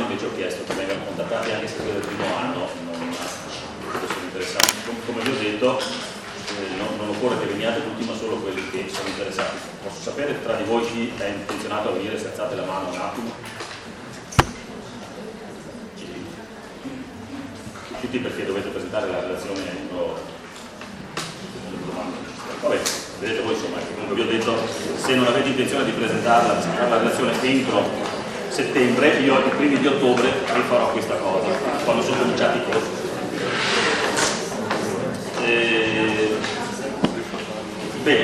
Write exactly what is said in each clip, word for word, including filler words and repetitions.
quest'anno invece ho chiesto che vengano contattati anche se quello del primo anno non sono interessati. Come, come vi ho detto, eh, non, non occorre che veniate tutti, ma solo quelli che sono interessati. Posso sapere tra di voi chi è intenzionato a venire, se alzate la mano un attimo? Tutti, perché dovete presentare la relazione entro domani. Vabbè, vedete voi, insomma, che comunque vi ho detto, se non avete intenzione di presentarla, di presentare la relazione entro settembre, io i primi di ottobre rifarò questa cosa, quando sono cominciati i corsi. E... Bene,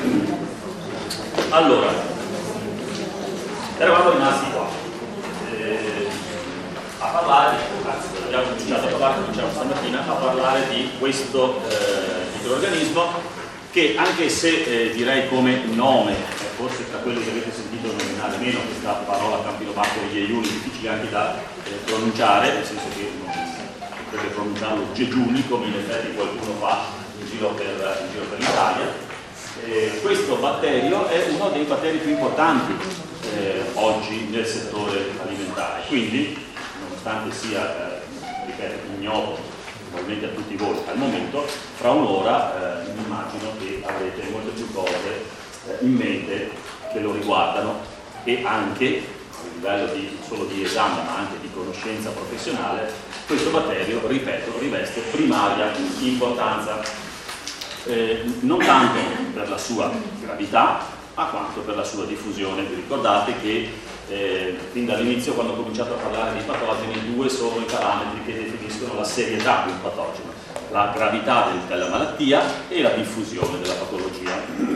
allora, eravamo rimasti qua e... a parlare, anzi, abbiamo cominciato a parlare, cominciamo stamattina a parlare di questo eh, microorganismo che, anche se eh, direi come nome, eh, forse tra quelli che avete sentito nominare meno questa parola Campylobacter jejuni, difficile anche da eh, pronunciare, nel senso che non potrebbe pronunciarlo Jejuni, come in effetti qualcuno fa in giro per, in giro per l'Italia. Eh, questo batterio è uno dei batteri più importanti eh, oggi nel settore alimentare, quindi nonostante sia, eh, ripeto, ignoto probabilmente a tutti voi al momento, fra un'ora eh, mi immagino che avrete molte più cose eh, in mente che lo riguardano, e anche a livello di, solo di esame ma anche di conoscenza professionale questo batterio, ripeto, riveste primaria importanza, eh, non tanto per la sua gravità ma quanto per la sua diffusione. Vi ricordate che Eh, fin dall'inizio, quando ho cominciato a parlare di patogeni, due sono i parametri che definiscono la serietà di un patogeno: la gravità del, della malattia e la diffusione della patologia.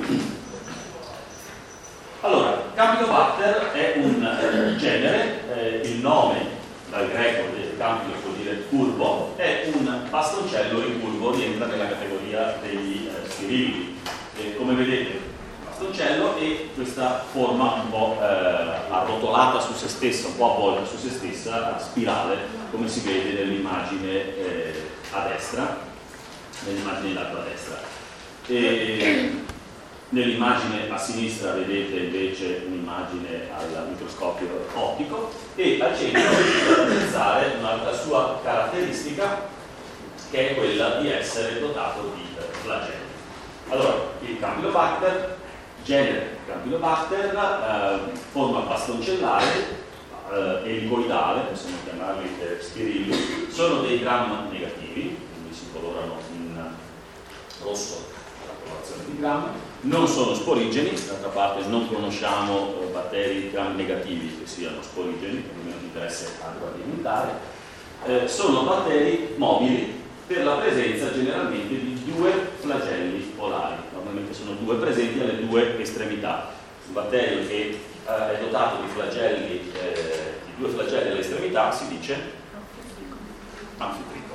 Allora, Campylobacter è un eh, genere, eh, il nome dal greco del Campylus vuol dire curvo, è un bastoncello ricurvo, rientra nella categoria degli eh, spirili. Eh, come vedete, bastoncello, e questa forma un po' eh, arrotolata su se stessa, un po' avvolta su se stessa, a spirale, come si vede nell'immagine eh, a destra, nell'immagine in alto a destra. E nell'immagine a sinistra vedete invece un'immagine al microscopio ottico, e al centro potete apprezzare un'altra sua caratteristica, che è quella di essere dotato di eh, flagelli. Allora, il Campylobacter, genere Campylobacter, eh, forma bastoncellare, eh, elicoidale, possiamo chiamarli eh, spirilli, sono dei gram negativi, quindi si colorano in rosso la colorazione di gram, non sono sporigeni, d'altra parte non conosciamo eh, batteri gram negativi che siano sporigeni, almeno di interesse agroalimentare, eh, sono batteri mobili per la presenza generalmente di due flagelli polari. Normalmente sono due presenti alle due estremità. Un batterio che eh, è dotato di flagelli, eh, di due flagelli alle estremità si dice anfitrico.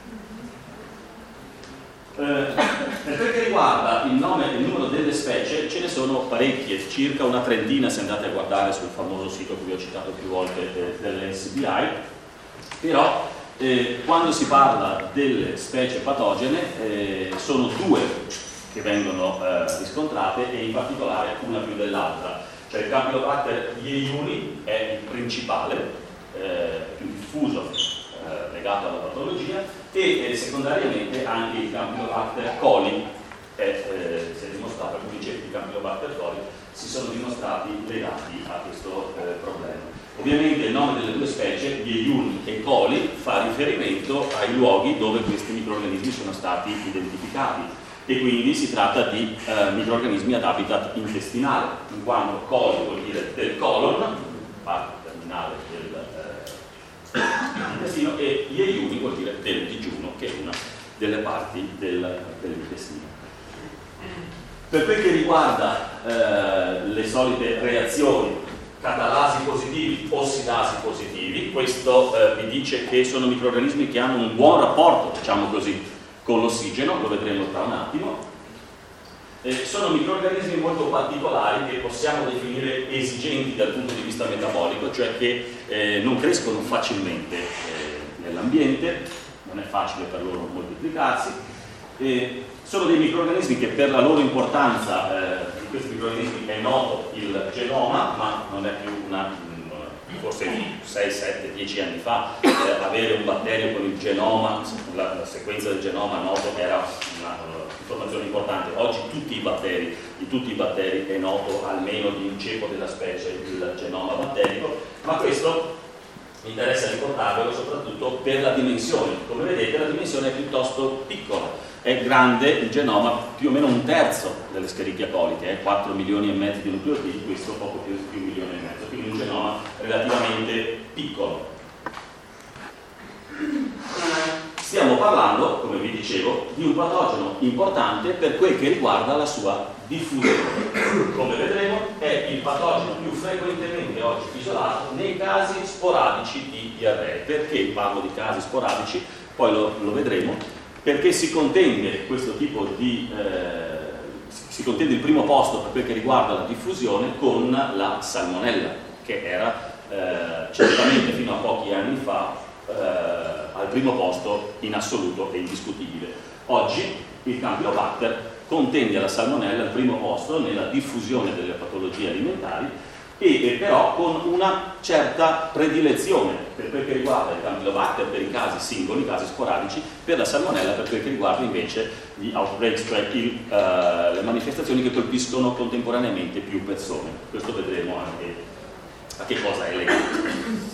Eh, per quel che riguarda il nome e il numero delle specie, ce ne sono parecchie, circa una trentina se andate a guardare sul famoso sito che vi ho citato più volte eh, dell'N C B I, però Eh, quando si parla delle specie patogene eh, sono due che vengono eh, riscontrate, e in particolare una più dell'altra. Cioè il Campylobacter jejuni è il principale, eh, più diffuso, eh, legato alla patologia, e eh, secondariamente anche il Campylobacter coli è, eh, si è dimostrato, alcuni ceppi di Campylobacter coli si sono dimostrati legati a questo eh, problema. Ovviamente il nome delle due specie, jejuni e coli, fa riferimento ai luoghi dove questi microrganismi sono stati identificati, e quindi si tratta di eh, microrganismi ad habitat intestinale, in quanto coli vuol dire del colon, parte terminale del eh, intestino, e jejuni vuol dire del digiuno, che è una delle parti del, dell'intestino. Per quel che riguarda eh, le solite reazioni, catalasi positivi, ossidasi positivi, questo eh, vi dice che sono microrganismi che hanno un buon rapporto, diciamo così, con l'ossigeno, lo vedremo tra un attimo. Eh, sono microrganismi molto particolari che possiamo definire esigenti dal punto di vista metabolico, cioè che eh, non crescono facilmente eh, nell'ambiente, non è facile per loro moltiplicarsi. Eh, sono dei microrganismi che, per la loro importanza, eh, di questi microrganismi è noto il genoma, ma non è più una, forse sei, sette, dieci anni fa, eh, avere un batterio con il genoma, la, la sequenza del genoma noto era un'informazione importante. Oggi tutti i batteri, di tutti i batteri è noto almeno di un ceppo della specie il genoma batterico, ma questo mi interessa ricordarvelo soprattutto per la dimensione. Come vedete la dimensione è piuttosto piccola, è grande il genoma più o meno un terzo delle Escherichia coli, che è quattro milioni e mezzo di nucleotidi, questo poco più di un milione e mezzo, quindi un genoma relativamente piccolo. Stiamo parlando, come vi dicevo, di un patogeno importante per quel che riguarda la sua diffusione. Come vedremo è il patogeno più frequentemente oggi isolato nei casi sporadici di diarrea. Perché parlo di casi sporadici? Poi lo, lo vedremo. Perché si contende questo tipo di eh, si contende il primo posto per quel che riguarda la diffusione con la salmonella, che era eh, certamente fino a pochi anni fa eh, al primo posto in assoluto e indiscutibile. Oggi il Campylobacter contende alla salmonella al primo posto nella diffusione delle patologie alimentari e, e però con una certa predilezione per quel che riguarda il Campylobacter per i casi singoli, i casi sporadici, per la salmonella per quel che riguarda invece gli outbreaks, cioè il, uh, le manifestazioni che colpiscono contemporaneamente più persone. Questo vedremo anche a che cosa è legato.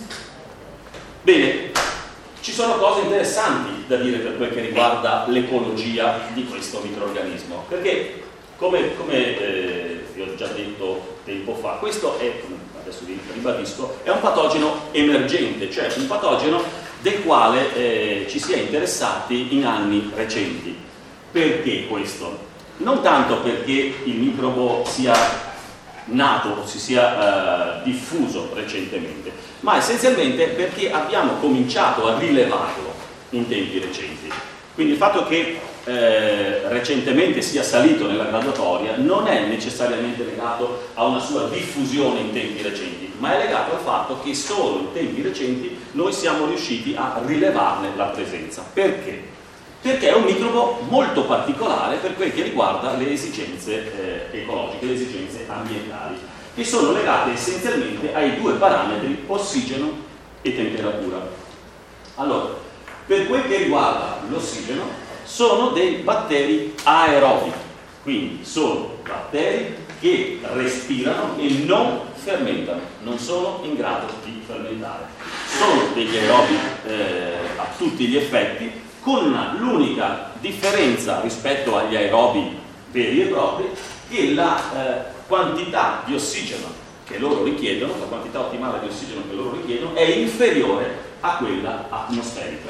Bene, ci sono cose interessanti da dire per quel che riguarda l'ecologia di questo microrganismo, perché come, come eh, vi ho già detto tempo fa, questo è, adesso vi ribadisco, è un patogeno emergente, cioè un patogeno del quale eh, ci si è interessati in anni recenti. Perché questo? Non tanto perché il microbo sia nato o si sia eh, diffuso recentemente, ma essenzialmente perché abbiamo cominciato a rilevarlo in tempi recenti. Quindi il fatto che eh, recentemente sia salito nella graduatoria non è necessariamente legato a una sua diffusione in tempi recenti, ma è legato al fatto che solo in tempi recenti noi siamo riusciti a rilevarne la presenza. Perché? Perché è un microbo molto particolare per quel che riguarda le esigenze eh, ecologiche, le esigenze ambientali, che sono legate essenzialmente ai due parametri ossigeno e temperatura. Allora, per quel che riguarda l'ossigeno, sono dei batteri aerobi, quindi sono batteri che respirano e non fermentano, non sono in grado di fermentare. Sono degli aerobi eh, a tutti gli effetti, con l'unica differenza rispetto agli aerobi veri e propri che la eh, quantità di ossigeno che loro richiedono, la quantità ottimale di ossigeno che loro richiedono è inferiore a quella atmosferica.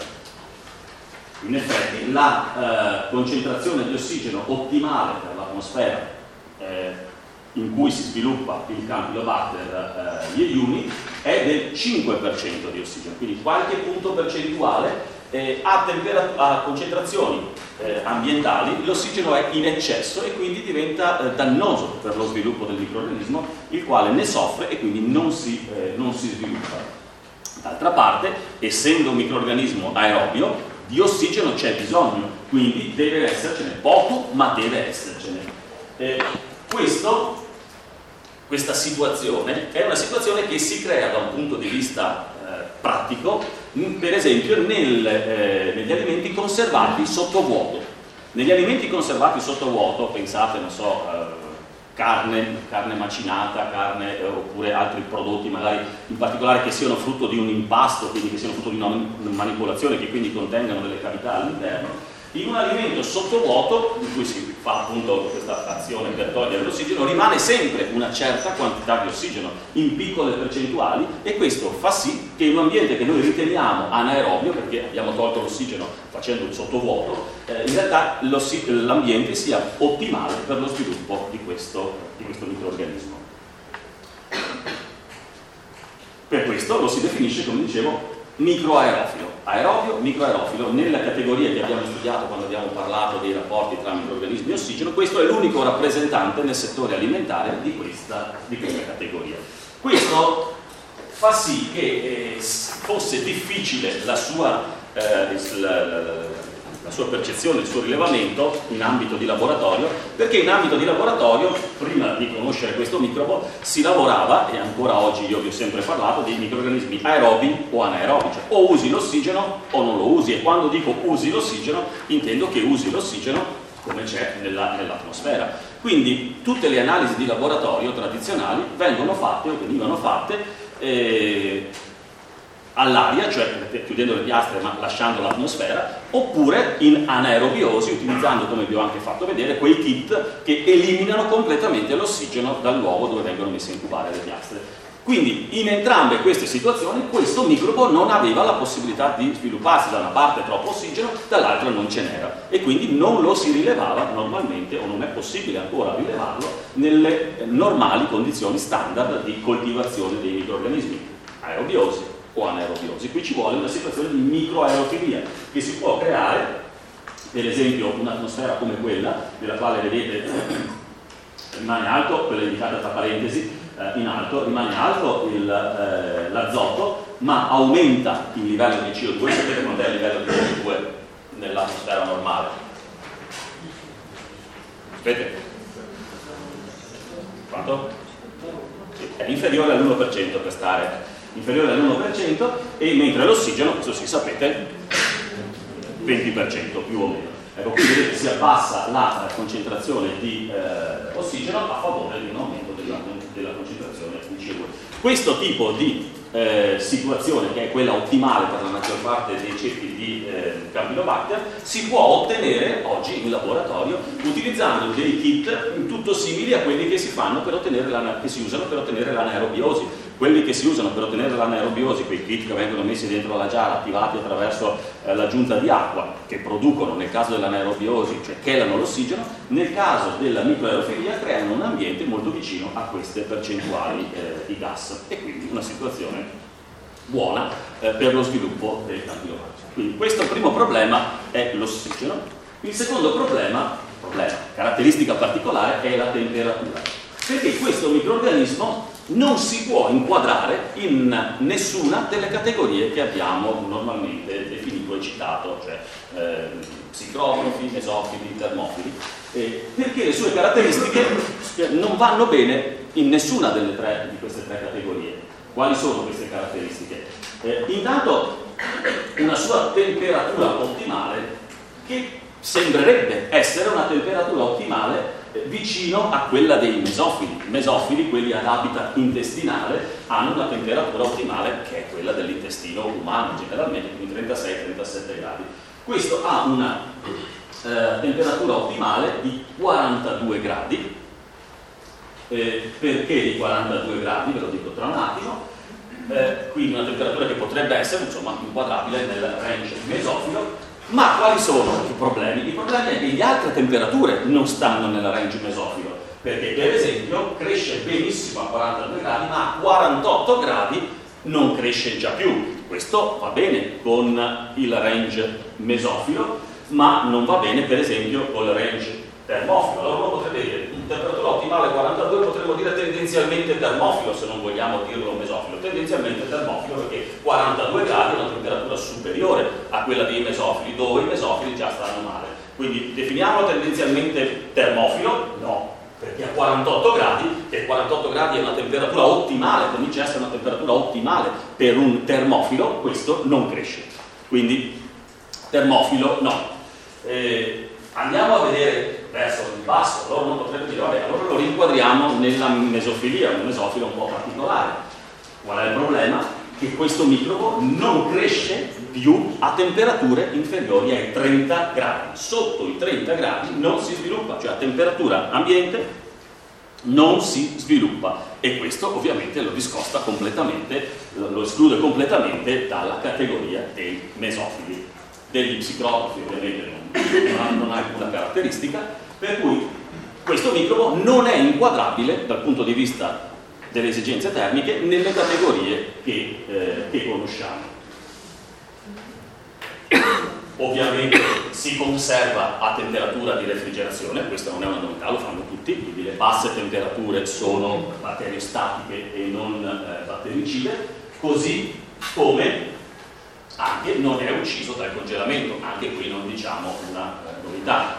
In effetti la eh, concentrazione di ossigeno ottimale per l'atmosfera eh, in cui si sviluppa il Campylobacter eh, jejuni è del cinque per cento di ossigeno, quindi qualche punto percentuale eh, a, a concentrazioni eh, ambientali l'ossigeno è in eccesso e quindi diventa eh, dannoso per lo sviluppo del microrganismo, il quale ne soffre e quindi non si, eh, non si sviluppa. D'altra parte, essendo un microrganismo aerobio, di ossigeno c'è bisogno, quindi deve essercene poco, ma deve essercene. Eh, questo, questa situazione è una situazione che si crea da un punto di vista eh, pratico, per esempio nel, eh, negli alimenti conservati sotto vuoto. Negli alimenti conservati sotto vuoto, pensate, non so, eh, carne, carne macinata, carne eh, oppure altri prodotti magari in particolare che siano frutto di un impasto, quindi che siano frutto di una manipolazione, che quindi contengano delle cavità all'interno. In un alimento sottovuoto, in cui si fa appunto questa azione per togliere l'ossigeno, rimane sempre una certa quantità di ossigeno in piccole percentuali e questo fa sì che in un ambiente che noi riteniamo anaerobio, perché abbiamo tolto l'ossigeno facendo un sottovuoto, eh, in realtà l'ambiente sia ottimale per lo sviluppo di questo, di questo microrganismo. Per questo lo si definisce, come dicevo, microaerofilo, aerobio, microaerofilo. Nella categoria che abbiamo studiato quando abbiamo parlato dei rapporti tra microrganismi e ossigeno, questo è l'unico rappresentante nel settore alimentare di questa, di questa categoria. Questo fa sì che eh, fosse difficile la sua, eh, la, la, la sua percezione, il suo rilevamento in ambito di laboratorio, perché in ambito di laboratorio, prima di conoscere questo microbo, si lavorava, e ancora oggi oggi io vi ho sempre parlato di microrganismi aerobi o anaerobi, cioè o usi l'ossigeno o non lo usi, e quando dico usi l'ossigeno intendo che usi l'ossigeno come c'è nella, nell'atmosfera. Quindi tutte le analisi di laboratorio tradizionali vengono fatte o venivano fatte eh, all'aria, cioè chiudendo le piastre ma lasciando l'atmosfera, oppure in anaerobiosi, utilizzando, come vi ho anche fatto vedere, quei kit che eliminano completamente l'ossigeno dal luogo dove vengono messe a incubare le piastre. Quindi in entrambe queste situazioni questo microbo non aveva la possibilità di svilupparsi, da una parte troppo ossigeno, dall'altra non ce n'era, e quindi non lo si rilevava normalmente, o non è possibile ancora rilevarlo, nelle normali condizioni standard di coltivazione dei microrganismi, aerobiosi o anaerobiosi. Qui ci vuole una situazione di microaerofilia che si può creare, per esempio un'atmosfera come quella, della quale vedete rimane alto, quella indicata tra parentesi, eh, in alto, rimane alto il, eh, l'azoto, ma aumenta il livello di C O due. Sapete quant'è il livello di C O due nell'atmosfera normale? Sapete? Quanto? Sì, è inferiore all'uno per cento per stare inferiore all'uno per cento, e mentre l'ossigeno, questo sì sapete, venti per cento più o meno. Ecco, qui vedete si abbassa la concentrazione di eh, ossigeno a favore di un aumento della, della concentrazione di C O due. Questo tipo di eh, situazione, che è quella ottimale per la maggior parte dei ceppi di eh, Campylobacter, si può ottenere oggi in laboratorio utilizzando dei kit tutto simili a quelli che si fanno per ottenere la, che si usano per ottenere l'anaerobiosi. Quelli che si usano per ottenere l'anaerobiosi, quei kit che vengono messi dentro la giara, attivati attraverso eh, l'aggiunta di acqua, che producono nel caso dell'anaerobiosi, cioè chelano l'ossigeno, nel caso della microaerofilia creano un ambiente molto vicino a queste percentuali eh, di gas, e quindi una situazione buona eh, per lo sviluppo del Campylobacter. Quindi questo primo problema è l'ossigeno. Il secondo problema, problema, caratteristica particolare, è la temperatura, perché questo microrganismo non si può inquadrare in nessuna delle categorie che abbiamo normalmente definito e citato, cioè eh, psicotrofi, mesofili, termofili, eh, perché le sue caratteristiche non vanno bene in nessuna delle tre di queste tre categorie. Quali sono queste caratteristiche? Eh, intanto una sua temperatura ottimale, che sembrerebbe essere una temperatura ottimale vicino a quella dei mesofili. I mesofili, quelli ad habitat intestinale, hanno una temperatura ottimale che è quella dell'intestino umano, generalmente quindi trentasei trentasette gradi. Questo ha una eh, temperatura ottimale di quarantadue gradi. Eh, perché di quarantadue gradi? Ve lo dico tra un attimo. Eh, quindi una temperatura che potrebbe essere, insomma, inquadrabile nel range mesofilo. Ma quali sono i problemi? Il problema è che le altre temperature non stanno nel range mesofilo, perché per esempio cresce benissimo a quarantadue gradi, ma a quarantotto gradi non cresce già più. Questo va bene con il range mesofilo, ma non va bene per esempio con il range termofilo. Allora uno potrebbe dire temperatura ottimale quarantadue, potremmo dire tendenzialmente termofilo, se non vogliamo dirlo mesofilo, tendenzialmente termofilo, perché quarantadue gradi è una temperatura superiore a quella dei mesofili, dove i mesofili già stanno male. Quindi definiamolo tendenzialmente termofilo? No, perché a quarantotto gradi, che quarantotto gradi è una temperatura ottimale, comincia a essere una temperatura ottimale per un termofilo, questo non cresce. Quindi termofilo no. Eh, andiamo a vedere verso il basso, allora uno potrebbe dire, vabbè, allora lo rinquadriamo nella mesofilia, un mesofilo un po' particolare. Qual è il problema? Che questo microbo non cresce più a temperature inferiori ai trenta gradi. Sotto i trenta gradi non si sviluppa, cioè a temperatura ambiente non si sviluppa, e questo ovviamente lo discosta completamente, lo esclude completamente dalla categoria dei mesofili. Degli psicotrofi ovviamente non ha, non ha alcuna caratteristica, per cui questo microbo non è inquadrabile dal punto di vista delle esigenze termiche nelle categorie che, eh, che conosciamo. Ovviamente si conserva a temperatura di refrigerazione, questa non è una novità, lo fanno tutti, quindi le basse temperature sono batteriostatiche e non eh, battericide, così come anche non è ucciso dal congelamento, anche qui non diciamo una eh, novità.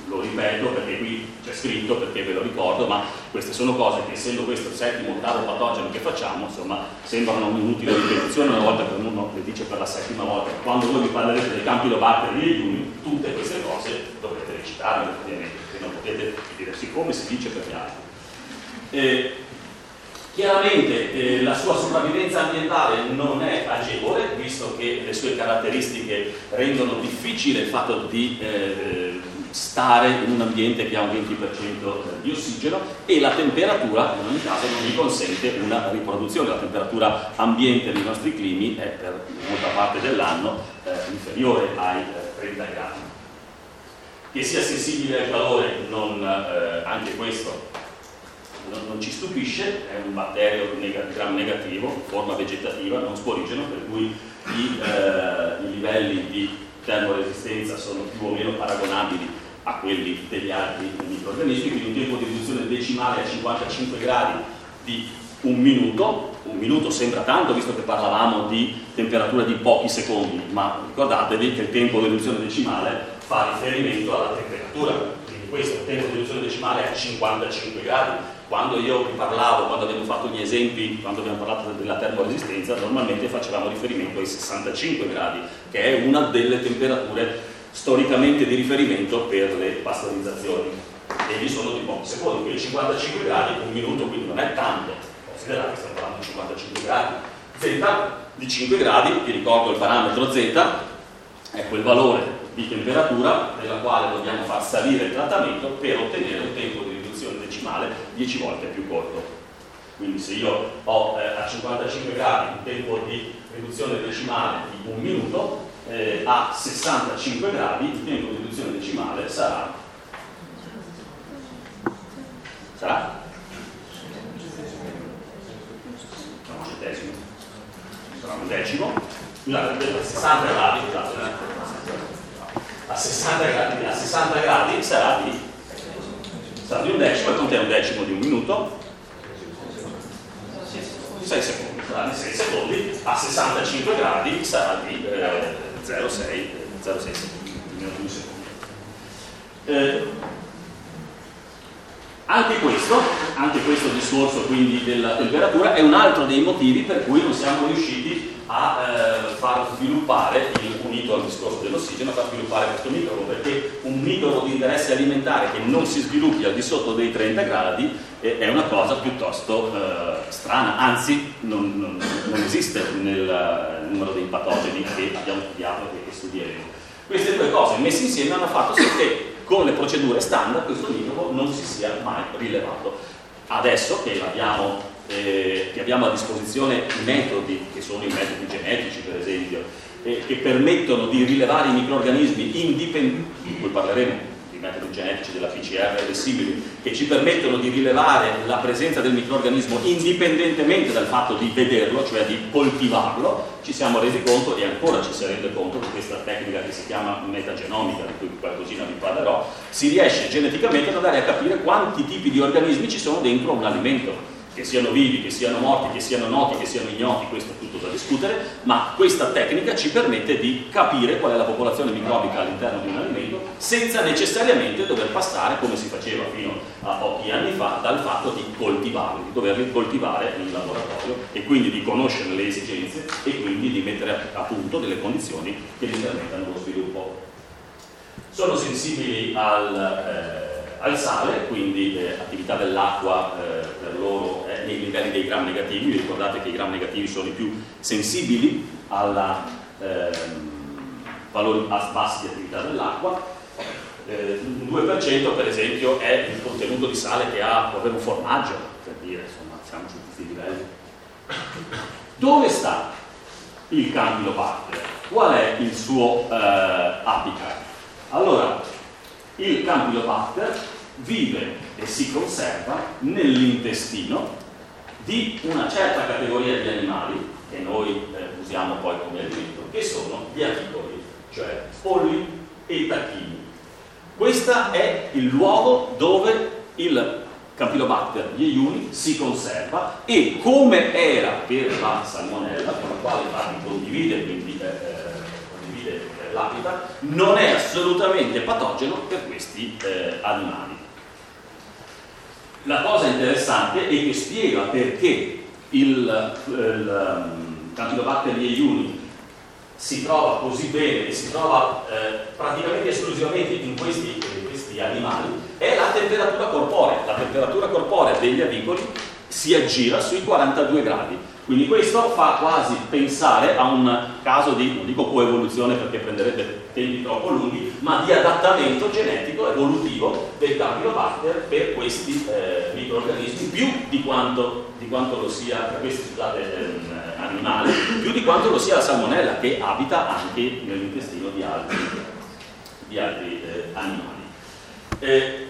lo ripeto perché qui c'è scritto, perché ve lo ricordo, ma queste sono cose che, essendo questo il settimo, ottavo patogeno che facciamo, insomma, sembrano un'inutile ripetizione una volta che uno le dice per la settima volta. Quando voi vi parlerete del Campylobacter jejuni, tutte queste cose dovrete recitarle, ovviamente, perché non potete dire siccome si dice per gli altri. Eh, Chiaramente eh, la sua sopravvivenza ambientale non è agevole, visto che le sue caratteristiche rendono difficile il fatto di eh, stare in un ambiente che ha un venti per cento di ossigeno, e la temperatura in ogni caso non gli consente una riproduzione. La temperatura ambiente nei nostri climi è per molta parte dell'anno eh, inferiore ai eh, trenta gradi. Che sia sensibile al calore, non, eh, anche questo Non, non ci stupisce, è un batterio gram negativo, forma vegetativa, non sporigeno, per cui i, eh, i livelli di termoresistenza sono più o meno paragonabili a quelli degli altri microrganismi, quindi un tempo di riduzione decimale a cinquantacinque gradi di un minuto. Un minuto sembra tanto, visto che parlavamo di temperatura di pochi secondi, ma ricordatevi che il tempo di riduzione decimale fa riferimento alla temperatura, quindi questo è il tempo di riduzione decimale a cinquantacinque gradi. Quando io vi parlavo, quando abbiamo fatto gli esempi, quando abbiamo parlato della termoresistenza, normalmente facevamo riferimento ai sessantacinque gradi, che è una delle temperature storicamente di riferimento per le pastorizzazioni, e lì sono di pochi secondi, quindi cinquantacinque gradi, un minuto, quindi non è tanto. Considerate che stiamo parlando di cinquantacinque gradi. Z di cinque gradi, vi ricordo il parametro Z, è quel valore di temperatura nella quale dobbiamo far salire il trattamento per ottenere un tempo di riduzione decimale dieci volte più corto. Quindi se io ho eh, a cinquantacinque gradi un tempo di riduzione decimale di un minuto, eh, a sessantacinque gradi il tempo di riduzione decimale sarà sarà un centesimo, sarà un decimo. Scusate, a sessanta gradi, scusate, a sessanta gradi, a sessanta gradi sarà di, sarà di un decimo, e contiene un decimo di un minuto, sei secondi, sarà di sei secondi, a sessantacinque gradi sarà di eh, zero virgola sei secondi, meno di un secondo. Eh, anche questo, anche questo discorso quindi della temperatura è un altro dei motivi per cui non siamo riusciti a eh, far sviluppare, il, unito al discorso dell'ossigeno, a far sviluppare questo microbo, perché un microbo di interesse alimentare che non si sviluppi al di sotto dei trenta gradi eh, è una cosa piuttosto eh, strana, anzi non, non, non esiste nel numero dei patogeni che abbiamo studiato e che studieremo. Queste due cose messe insieme hanno fatto sì che con le procedure standard questo microbo non si sia mai rilevato. Adesso che abbiamo Eh, che abbiamo a disposizione i metodi, che sono i metodi genetici per esempio, eh, che permettono di rilevare i microrganismi indipendenti, di cui parleremo, i metodi genetici della P C R e dei simili, che ci permettono di rilevare la presenza del microrganismo indipendentemente dal fatto di vederlo, cioè di coltivarlo, ci siamo resi conto, e ancora ci si rende conto, di questa tecnica che si chiama metagenomica, di cui qualcosina vi parlerò, si riesce geneticamente ad andare a capire quanti tipi di organismi ci sono dentro un alimento, che siano vivi, che siano morti, che siano noti, che siano ignoti, questo è tutto da discutere, ma questa tecnica ci permette di capire qual è la popolazione microbica all'interno di un alimento senza necessariamente dover passare, come si faceva fino a pochi anni fa, dal fatto di coltivarli, di doverli coltivare in laboratorio e quindi di conoscere le esigenze e quindi di mettere a punto delle condizioni che gli permettano lo sviluppo. Sono sensibili al... Eh, al sale, quindi eh, attività dell'acqua eh, per loro eh, nei livelli dei gram negativi. Vi ricordate che i gram negativi sono i più sensibili alla eh, valori bassi di attività dell'acqua. Eh, un due per cento per esempio è il contenuto di sale che ha proprio un formaggio, per dire, insomma, siamo su questi livelli. Dove sta il Campylobacter? Qual è il suo eh, habitat? Allora, il Campylobacter vive e si conserva nell'intestino di una certa categoria di animali che noi eh, usiamo poi come alimento, che sono gli achitodi, cioè polli e tacchini. Questo è il luogo dove il Campylobacter jejuni si conserva, e come era per la salmonella, con la quale infatti condivide, quindi, eh, condivide l'habitat, non è assolutamente patogeno per questi eh, animali. La cosa interessante è che spiega perché il, il um, Campylobacter jejuni si trova così bene e si trova eh, praticamente esclusivamente in questi, in questi animali, è la temperatura corporea. La temperatura corporea degli avicoli si aggira sui quarantadue gradi, quindi questo fa quasi pensare a un caso di, non dico coevoluzione perché prenderebbe tempi troppo lunghi, ma di adattamento genetico evolutivo del Campylobacter per questi eh, microrganismi, più di quanto, di quanto lo sia per questi scusate, eh, animali, più di quanto lo sia la salmonella, che abita anche nell'intestino di altri, di altri eh, animali. Eh,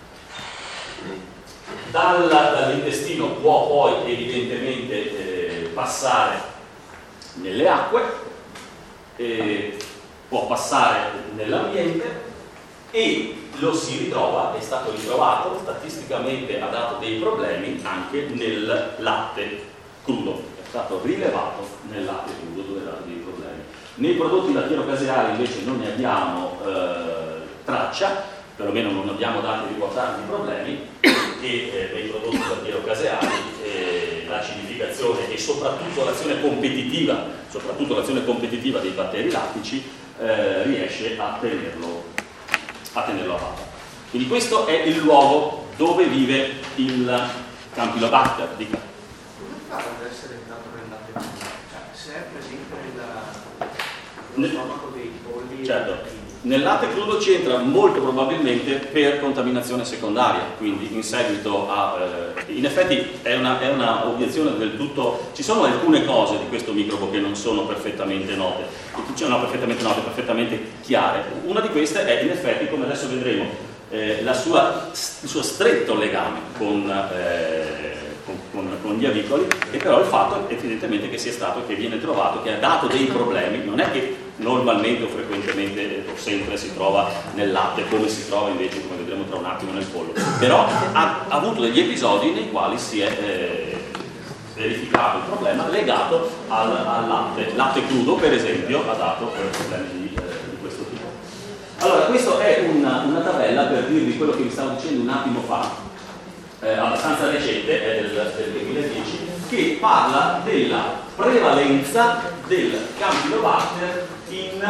dal, dall'intestino può poi evidentemente eh, passare nelle acque, eh, può passare nell'ambiente e lo si ritrova, è stato ritrovato, statisticamente ha dato dei problemi anche nel latte crudo, è stato rilevato nel latte crudo dove ha dato dei problemi. Nei prodotti lattiero-caseari invece non ne abbiamo eh, traccia, perlomeno non abbiamo dati riportati di problemi, e eh, nei prodotti lattiero-caseari eh, l'acidificazione e soprattutto l'azione competitiva, soprattutto l'azione competitiva dei batteri lattici eh, riesce a tenerlo, a tenerlo a bada. Quindi questo è il luogo dove vive il Campylobacter. Dica. Come fa ad essere entrato nel latte? Cioè, se è presente nello stomaco dei polli? Certo. Nel latte crudo ci entra molto probabilmente per contaminazione secondaria, quindi in seguito a... Eh, in effetti è una, è una obiezione del tutto... Ci sono alcune cose di questo microbo che non sono perfettamente note, cioè no, perfettamente note, perfettamente chiare. Una di queste è in effetti, come adesso vedremo, eh, la sua, il suo stretto legame con... Eh, Con, con, con gli avicoli, e però il fatto evidentemente che sia stato, che viene trovato, che ha dato dei problemi. Non è che normalmente o frequentemente o sempre si trova nel latte come si trova invece, come vedremo tra un attimo, nel pollo, però ha, ha avuto degli episodi nei quali si è eh, verificato il problema legato al, al latte. Latte crudo per esempio ha dato eh, problemi di, eh, di questo tipo. Allora, questa è una, una tabella per dirvi quello che vi stavo dicendo un attimo fa, Eh, abbastanza recente, è del, del duemiladieci, che parla della prevalenza del Campylobacter in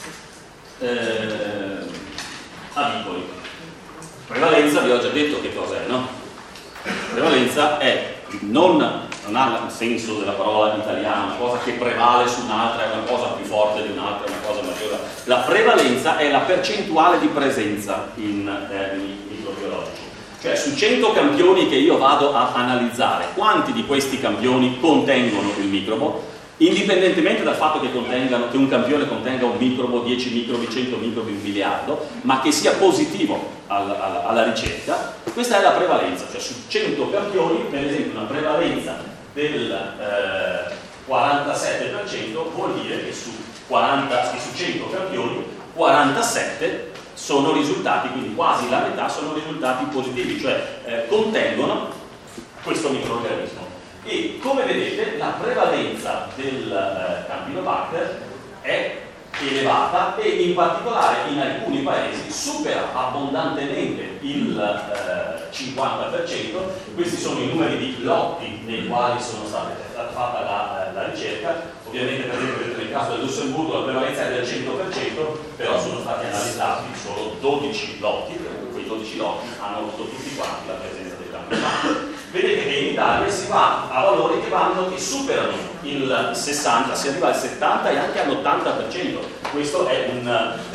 eh, avicoli. Prevalenza, vi ho già detto che cos'è, no? Prevalenza è non, non ha il senso della parola italiana, una cosa che prevale su un'altra, è una cosa più forte di un'altra, è una cosa maggiore. La prevalenza è la percentuale di presenza in termini microbiologici. Cioè su cento campioni che io vado a analizzare, quanti di questi campioni contengono il microbo, indipendentemente dal fatto che, contengano, che un campione contenga un microbo, dieci microbi, cento microbi, un miliardo, ma che sia positivo alla, alla, alla ricerca, questa è la prevalenza. Cioè su cento campioni, per esempio, una prevalenza del eh, quarantasette per cento vuol dire che su, quaranta, che su cento campioni, quarantasette sono risultati, quindi quasi la metà sono risultati positivi, cioè eh, contengono questo microorganismo. E come vedete la prevalenza del eh, Campylobacter è elevata e in particolare in alcuni paesi supera abbondantemente il eh, cinquanta per cento. Questi sono i numeri di lotti nei quali sono state fatta la, la ricerca. Ovviamente per esempio nel caso del Lussemburgo la prevalenza è del cento per cento, però sono stati analizzati solo dodici lotti, quei dodici lotti hanno avuto tutti quanti la presenza del Campylobacter. Vedete che in Italia si va a valori che vanno che superano il sessanta, si arriva al settanta e anche all'ottanta per cento. Questo è un,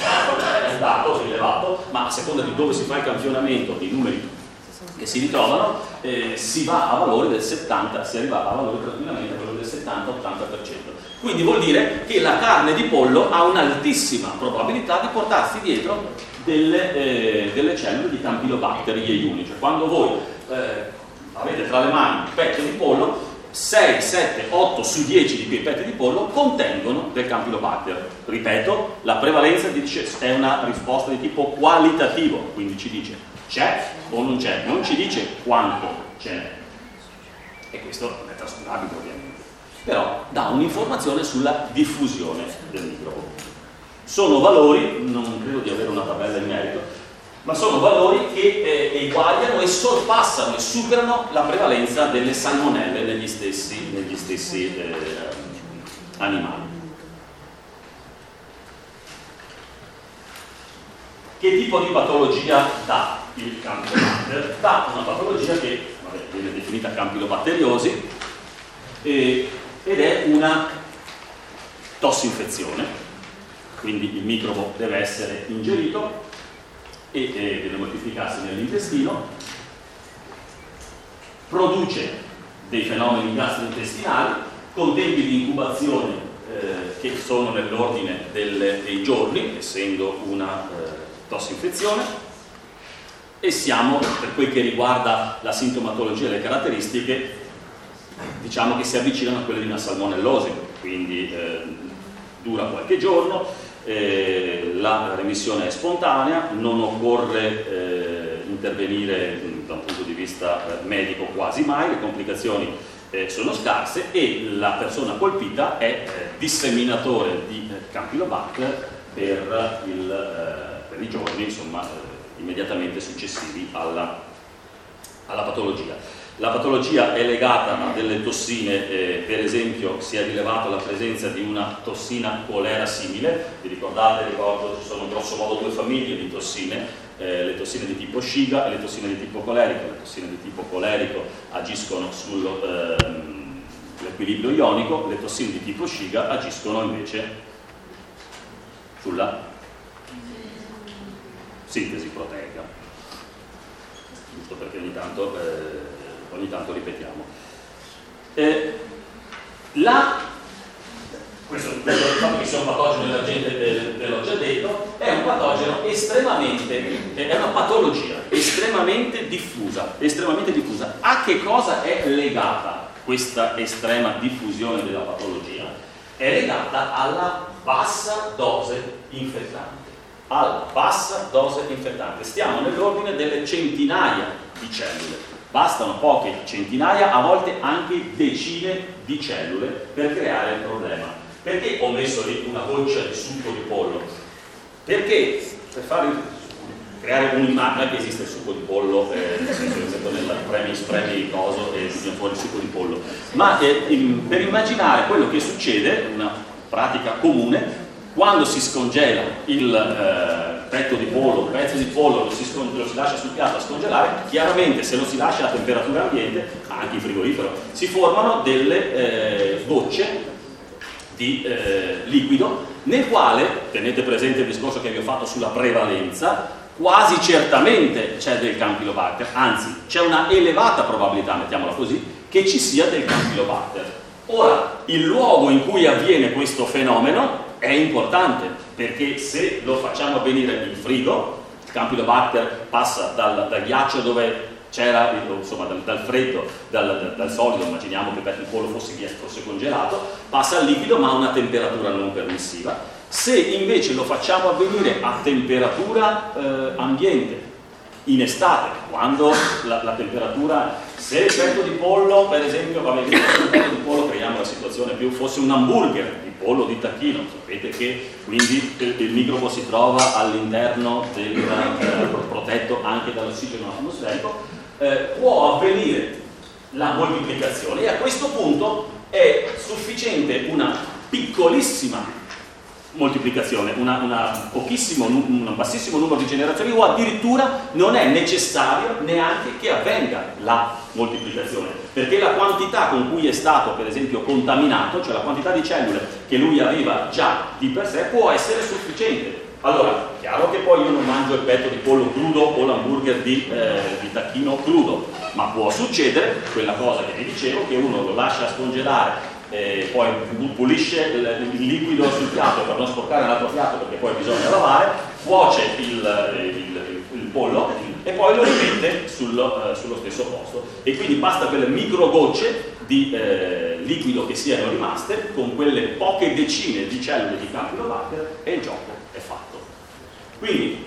è un dato rilevato, ma a seconda di dove si fa il campionamento dei numeri che si ritrovano, eh, si va a valori del settanta, si arriva a valori tranquillamente a valori del settanta ottanta per cento. Quindi vuol dire che la carne di pollo ha un'altissima probabilità di portarsi dietro delle, eh, delle cellule di Campylobacter jejuni. Cioè quando voi eh, avete tra le mani un petto di pollo, sei, sette, otto su dieci di quei petti di pollo contengono del Campylobacter. Ripeto, la prevalenza dice, è una risposta di tipo qualitativo, quindi ci dice c'è o non c'è, non ci dice quanto c'è. E questo non è trascurabile ovviamente, però dà un'informazione sulla diffusione del microbo. Sono valori, non credo di avere una tabella in merito, ma sono valori che eh, eguagliano e sorpassano e superano la prevalenza delle salmonelle negli stessi, negli stessi eh, animali. Che tipo di patologia dà il Campylobacter? Dà una patologia che vabbè, viene definita campylobacteriosi eh, ed è una tossinfezione, quindi il microbo deve essere ingerito e eh, deve moltiplicarsi nell'intestino, produce dei fenomeni gastrointestinali con tempi di incubazione eh, che sono nell'ordine dei giorni, essendo una eh, tossinfezione, e siamo, per quel che riguarda la sintomatologia e le caratteristiche, diciamo che si avvicinano a quelle di una salmonellosi, quindi eh, dura qualche giorno, eh, la remissione è spontanea, non occorre eh, intervenire mh, da un punto di vista eh, medico quasi mai, le complicazioni eh, sono scarse e la persona colpita è eh, disseminatore di eh, Campylobacter per il eh, i giorni insomma, eh, immediatamente successivi alla, alla patologia. La patologia è legata a delle tossine, eh, per esempio si è rilevato la presenza di una tossina colera simile, vi ricordate, ricordo, ci sono grosso modo due famiglie di tossine, eh, le tossine di tipo Shiga e le tossine di tipo colerico. Le tossine di tipo colerico agiscono sull'equilibrio ehm, ionico, le tossine di tipo Shiga agiscono invece sulla sintesi proteica, giusto perché ogni tanto, eh, ogni tanto ripetiamo. Eh, la, questo, questo fatto che sia un patogeno della gente, ve l'ho già detto, è un patogeno estremamente, è una patologia estremamente diffusa, estremamente diffusa. A che cosa è legata questa estrema diffusione della patologia? È legata alla bassa dose infettante. Alla bassa dose infettante. Stiamo nell'ordine delle centinaia di cellule. Bastano poche centinaia, a volte anche decine di cellule per creare il problema. Perché ho messo lì una goccia di succo di pollo? Perché per fare, creare un'immagine che esiste il succo di pollo, eh, nel senso che metto nella premi, spremi coso e viene fuori il succo di pollo. Ma eh, in, per immaginare quello che succede, una pratica comune, quando si scongela il eh, petto di pollo, il pezzo di pollo lo si, lo si lascia sul piatto a scongelare, chiaramente se lo si lascia a temperatura ambiente, anche in frigorifero, si formano delle eh, gocce di eh, liquido nel quale, tenete presente il discorso che vi ho fatto sulla prevalenza, quasi certamente c'è del Campylobacter, anzi c'è una elevata probabilità, mettiamola così, che ci sia del Campylobacter. Ora, il luogo in cui avviene questo fenomeno è importante, perché se lo facciamo avvenire in frigo, il Campylobacter passa dal, dal ghiaccio dove c'era, insomma dal, dal freddo, dal, dal solido, immaginiamo che per il pollo fosse, fosse congelato, passa al liquido ma a una temperatura non permissiva. Se invece lo facciamo avvenire a temperatura eh, ambiente, in estate, quando la, la temperatura, se il petto di pollo, per esempio, va bene, il petto di pollo, creiamo la situazione più, fosse un hamburger di pollo di tacchino, sapete che quindi il, il microbo si trova all'interno del eh, protetto anche dall'ossigeno atmosferico, eh, può avvenire la moltiplicazione e a questo punto è sufficiente una piccolissima moltiplicazione, una, una pochissimo, un bassissimo numero di generazioni, o addirittura non è necessario neanche che avvenga la moltiplicazione, perché la quantità con cui è stato per esempio contaminato, cioè la quantità di cellule che lui aveva già di per sé, può essere sufficiente. Allora, chiaro che poi io non mangio il petto di pollo crudo o l'hamburger di, eh, di tacchino crudo, ma può succedere quella cosa che vi dicevo, che uno lo lascia scongelare, Eh, poi pulisce il, il liquido sul piatto per non sporcare l'altro piatto, perché poi bisogna lavare, cuoce il, il, il pollo e poi lo rimette sullo, eh, sullo stesso posto, e quindi basta quelle micro gocce di eh, liquido che siano rimaste con quelle poche decine di cellule di Campylobacter e il gioco è fatto. Quindi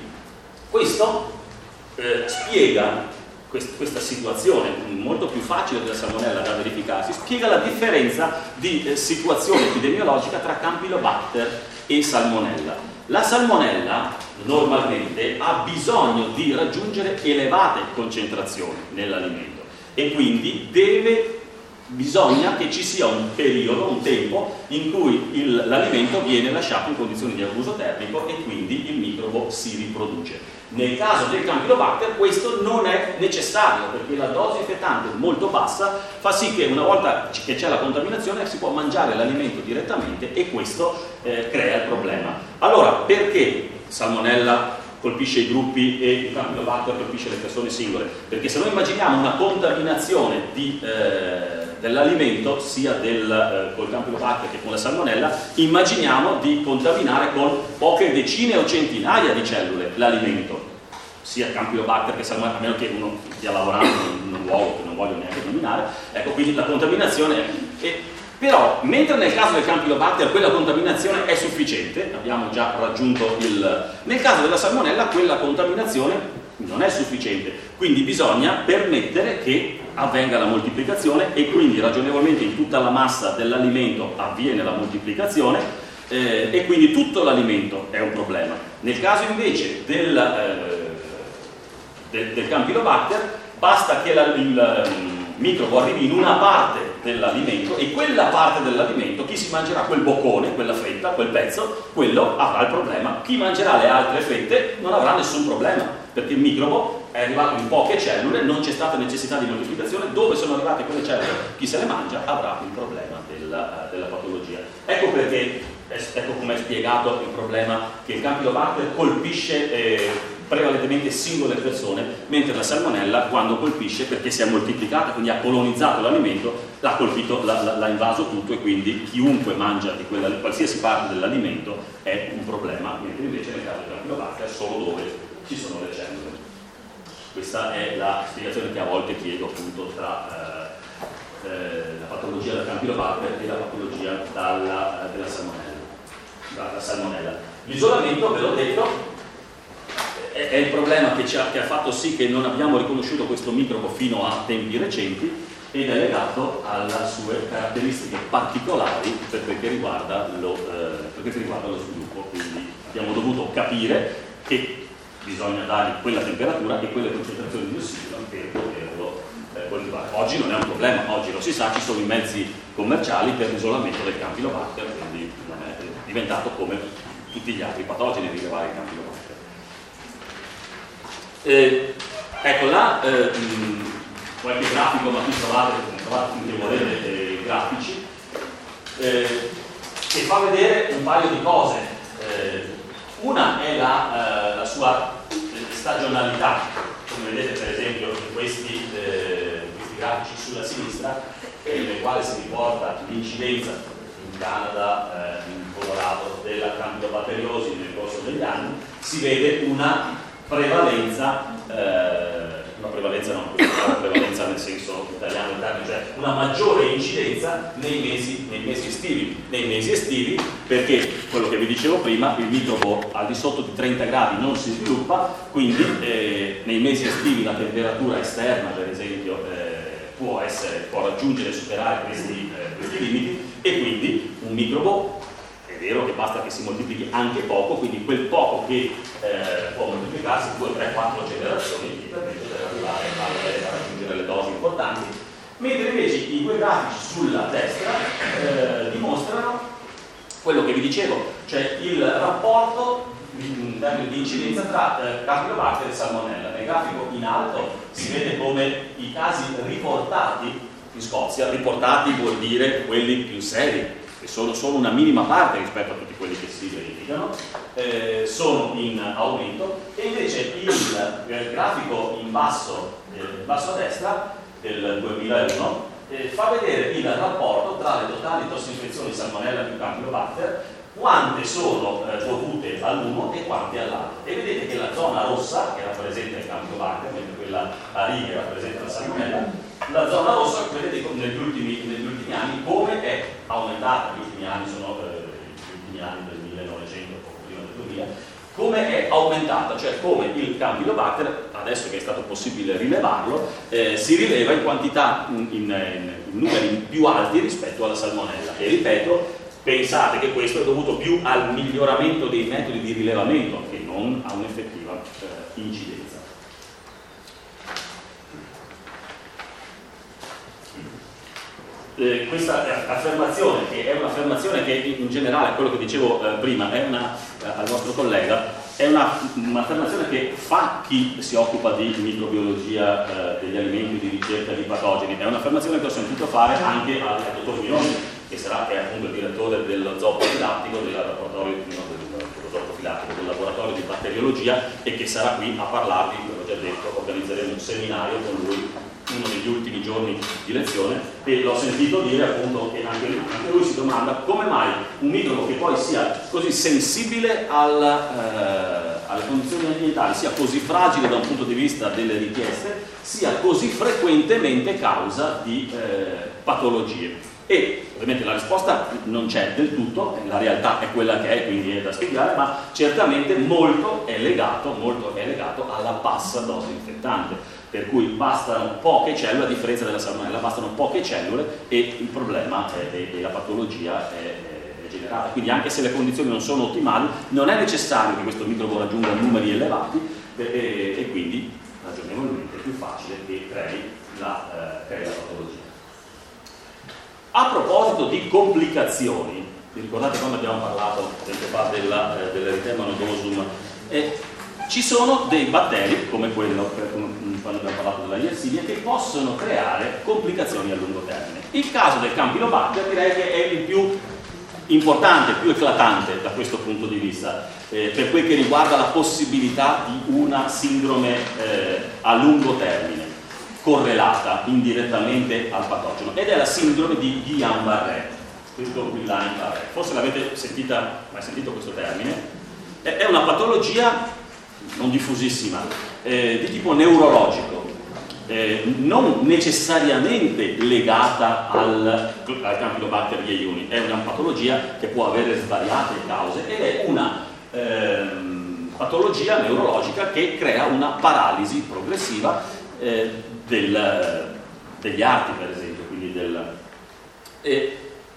questo eh, spiega questa situazione molto più facile della salmonella da verificarsi, spiega la differenza di eh, situazione epidemiologica tra Campylobacter e salmonella. La salmonella normalmente ha bisogno di raggiungere elevate concentrazioni nell'alimento e quindi deve, bisogna che ci sia un periodo, un tempo in cui l'alimento viene lasciato in condizioni di abuso termico e quindi il microbo si riproduce. Nel caso del Campylobacter questo non è necessario, perché la dose fetante molto bassa fa sì che una volta che c'è la contaminazione si può mangiare l'alimento direttamente e questo eh, crea il problema. Allora, perché Salmonella colpisce i gruppi e il Campylobacter colpisce le persone singole? Perché se noi immaginiamo una contaminazione di, eh, dell'alimento, sia del, eh, col Campylobacter che con la Salmonella, immaginiamo di contaminare con poche decine o centinaia di cellule l'alimento, sia Campylobacter che Salmonella, a meno che uno stia lavorando in un luogo che non voglio neanche nominare. Ecco, quindi la contaminazione è... è Però, mentre nel caso del Campylobacter quella contaminazione è sufficiente, abbiamo già raggiunto il... Nel caso della Salmonella quella contaminazione non è sufficiente, quindi bisogna permettere che avvenga la moltiplicazione e quindi ragionevolmente in tutta la massa dell'alimento avviene la moltiplicazione eh, e quindi tutto l'alimento è un problema. Nel caso invece del, eh, del, del Campylobacter basta che la, il microbo arrivi in una parte dell'alimento e quella parte dell'alimento, chi si mangerà quel boccone, quella fetta, quel pezzo, quello avrà il problema. Chi mangerà le altre fette non avrà nessun problema, perché il microbo è arrivato in poche cellule, non c'è stata necessità di moltiplicazione, dove sono arrivate quelle cellule, chi se le mangia avrà il problema della, della patologia. Ecco perché, ecco come è spiegato il problema che il Campylobacter colpisce eh, prevalentemente singole persone, mentre la Salmonella quando colpisce, perché si è moltiplicata, quindi ha colonizzato l'alimento, l'ha colpito, l'ha invaso tutto e quindi chiunque mangia di quella, qualsiasi parte dell'alimento è un problema, mentre invece nel caso del Campylobacter è solo dove ci sono le cellule. Questa è la spiegazione che a volte chiedo appunto tra eh, eh, la patologia del Campylobacter e la patologia dalla, della Salmonella. Dalla Salmonella. L'isolamento, ve l'ho detto, è il problema che, ci ha, che ha fatto sì che non abbiamo riconosciuto questo microbo fino a tempi recenti ed è legato alle sue caratteristiche particolari per quel che riguarda lo, eh, per quel che riguarda lo sviluppo. Quindi abbiamo dovuto capire che bisogna dargli quella temperatura e quelle concentrazioni di ossigeno per poterlo eh, coltivare. Oggi non è un problema, oggi lo si sa, ci sono i mezzi commerciali per l'isolamento del Campylobacter, quindi non è diventato come tutti gli altri patogeni rilevare il Campylobacter. Eh, ecco là eh, mh, qualche grafico, ma qui trovate, trovate finché volete eh, grafici eh, che fa vedere un paio di cose. Eh, una è la, eh, la sua stagionalità, come vedete per esempio in questi, eh, questi grafici sulla sinistra, eh, nel quale si riporta l'incidenza in Canada, eh, in Colorado della campylobacteriosi nel corso degli anni, si vede una prevalenza, eh, una prevalenza non, una prevalenza nel senso italiano, cioè una maggiore incidenza nei mesi, nei mesi estivi. Nei mesi estivi perché, quello che vi dicevo prima, il microbo al di sotto di trenta gradi non si sviluppa, quindi eh, nei mesi estivi la temperatura esterna, per esempio, eh, può, essere, può raggiungere e superare questi, eh, questi limiti e quindi un microbo è vero che basta che si moltiplichi anche poco, quindi quel poco che eh, può moltiplicarsi due, tre, quattro generazioni ti permette di arrivare a, a raggiungere le dosi importanti. Mentre invece i due grafici sulla destra eh, dimostrano quello che vi dicevo, cioè il rapporto in termini di incidenza tra eh, Campylobacter e Salmonella. Nel grafico in alto si vede come i casi riportati in Scozia, riportati vuol dire quelli più seri, che sono solo una minima parte rispetto a tutti quelli che si verificano, eh, sono in aumento, e invece il, il grafico in basso, eh, in basso a destra del duemilauno eh, fa vedere il rapporto tra le totali tossinfezioni Salmonella più Campylobacter, quante sono eh, dovute all'uno e quante all'altro. E vedete che la zona rossa, che rappresenta il Campylobacter, mentre quella a righe rappresenta la Salmonella, la zona rossa, vedete negli ultimi, negli ultimi anni come è aumentata, gli ultimi anni sono eh, gli ultimi anni del millenovecento, poco prima del duemila, come è aumentata, cioè come il Campylobacter, adesso che è stato possibile rilevarlo, eh, si rileva in quantità, in, in, in numeri più alti rispetto alla Salmonella. E ripeto, pensate che questo è dovuto più al miglioramento dei metodi di rilevamento che non a un'effettiva eh, incidenza. Eh, questa affermazione, che è un'affermazione che in generale, quello che dicevo eh, prima, è una, eh, al vostro collega, è un'affermazione che fa chi si occupa di microbiologia eh, degli alimenti, di ricerca di patogeni, è un'affermazione che ho sentito fare anche al dottor Minoni, che sarà che è appunto il direttore dello zooprofilattico del laboratorio, no, dello zooprofilattico, del laboratorio di batteriologia, e che sarà qui a parlarvi, come ho già detto, organizzeremo un seminario con lui uno degli ultimi giorni di lezione, e l'ho sentito dire appunto che anche lui, anche lui si domanda come mai un microbo che poi sia così sensibile al, eh, alle condizioni ambientali, sia così fragile da un punto di vista delle richieste, sia così frequentemente causa di eh, patologie. E ovviamente la risposta non c'è del tutto, la realtà è quella che è, quindi è da spiegare, ma certamente molto è legato, molto è legato alla bassa dose infettante. Per cui bastano poche cellule, a differenza della salmonella, bastano poche cellule e il problema e la patologia è, è generata. Quindi anche se le condizioni non sono ottimali, non è necessario che questo microbo raggiunga numeri elevati e, e, e quindi ragionevolmente è più facile che crei la, eh, crei la patologia. A proposito di complicazioni, vi ricordate quando abbiamo parlato tempo fa della, eh, dell'eritema nodosum? Eh, ci sono dei batteri, come quello, quando abbiamo parlato della Yersinia, che possono creare complicazioni a lungo termine. Il caso del Campylobacter direi che è il più importante, più eclatante da questo punto di vista, eh, per quel che riguarda la possibilità di una sindrome eh, a lungo termine, correlata indirettamente al patogeno, ed è la sindrome di Guillain-Barré. Guillain-Barré. Forse l'avete sentita, mai sentito questo termine? È una patologia non diffusissima, eh, di tipo neurologico, eh, non necessariamente legata al, al Campylobacter jejuni, è una patologia che può avere svariate cause ed è una ehm, patologia neurologica che crea una paralisi progressiva eh, del, degli arti, per esempio, quindi del, eh,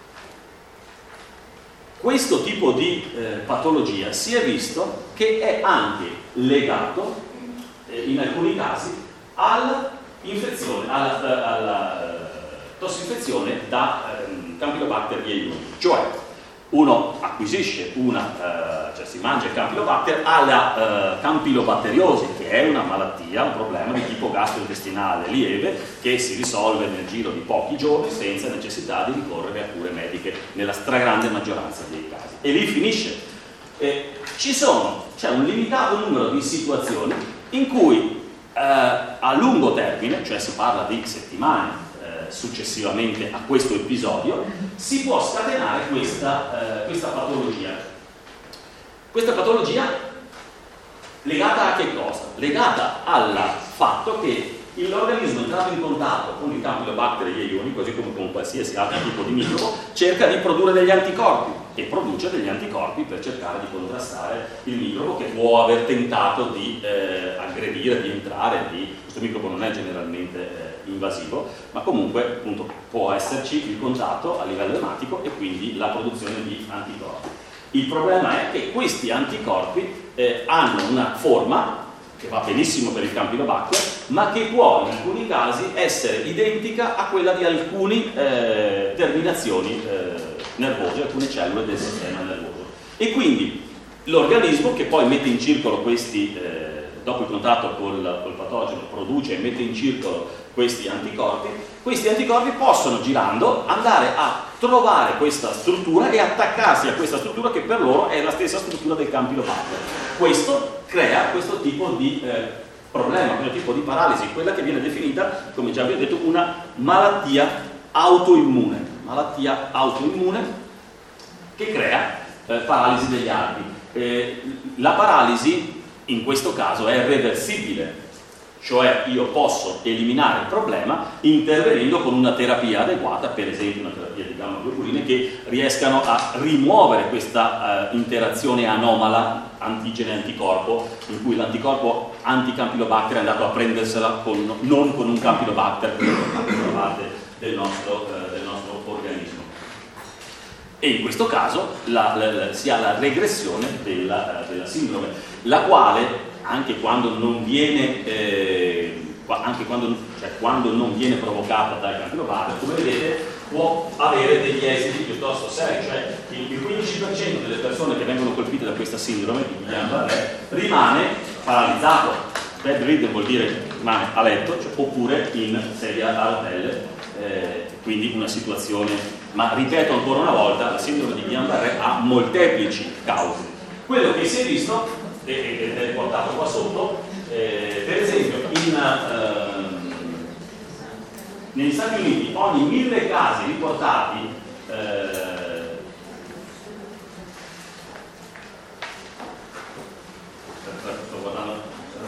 questo tipo di eh, patologia si è visto che è anche legato, eh, in alcuni casi, all'infezione, alla, alla eh, tossinfezione da eh, Campylobacter jejuni. Cioè, uno acquisisce una, eh, cioè si mangia il Campylobacter, ha la eh, Campylobacteriosi, che è una malattia, un problema di tipo gastrointestinale lieve, che si risolve nel giro di pochi giorni senza necessità di ricorrere a cure mediche nella stragrande maggioranza dei casi. E lì finisce. Eh, ci sono, c'è un limitato numero di situazioni in cui eh, a lungo termine, cioè si parla di settimane, successivamente a questo episodio, si può scatenare questa, eh, questa patologia. Questa patologia legata a che cosa? Legata al fatto che l'organismo entrato in contatto con il Campylobacter jejuni, così come con qualsiasi altro tipo di microbo, cerca di produrre degli anticorpi e produce degli anticorpi per cercare di contrastare il microbo che può aver tentato di eh, aggredire, di entrare, di... questo microbo non è generalmente eh, invasivo, ma comunque appunto può esserci il contatto a livello ematico e quindi la produzione di anticorpi. Il problema è che questi anticorpi eh, hanno una forma che va benissimo per il Campylobacter, ma che può in alcuni casi essere identica a quella di alcune eh, terminazioni eh, nervose, alcune cellule del sistema nervoso. E quindi l'organismo, che poi mette in circolo questi, eh, dopo il contatto col, col patogeno, produce e mette in circolo questi anticorpi, questi anticorpi possono, girando, andare a trovare questa struttura e attaccarsi a questa struttura che per loro è la stessa struttura del Campylobacter. Questo crea questo tipo di eh, problema, questo tipo di paralisi, quella che viene definita, come già vi ho detto, una malattia autoimmune, malattia autoimmune che crea eh, paralisi degli arti. Eh, la paralisi in questo caso è reversibile, cioè io posso eliminare il problema intervenendo con una terapia adeguata, per esempio una terapia di gamma-globulina, che riescano a rimuovere questa uh, interazione anomala antigene-anticorpo, in cui l'anticorpo anti-Campylobacter è andato a prendersela con, non con un Campylobacter, quello che fa parte del nostro, uh, del nostro organismo. E in questo caso la, la, la, si ha la regressione della, della sindrome, la quale anche quando non viene, eh, anche quando, cioè quando non viene provocata dal Campylobacter, come vedete può avere degli esiti piuttosto seri, cioè il quindici per cento delle persone che vengono colpite da questa sindrome di Guillain-Barré rimane paralizzato, bedridden vuol dire rimane a letto, cioè, oppure in sedia a rotelle, eh, quindi una situazione, ma ripeto ancora una volta, la sindrome di Guillain-Barré ha molteplici cause. Quello che si è visto, ed è portato qua sotto, eh, per esempio in, eh, negli Stati Uniti ogni mille casi riportati eh, sto guardando,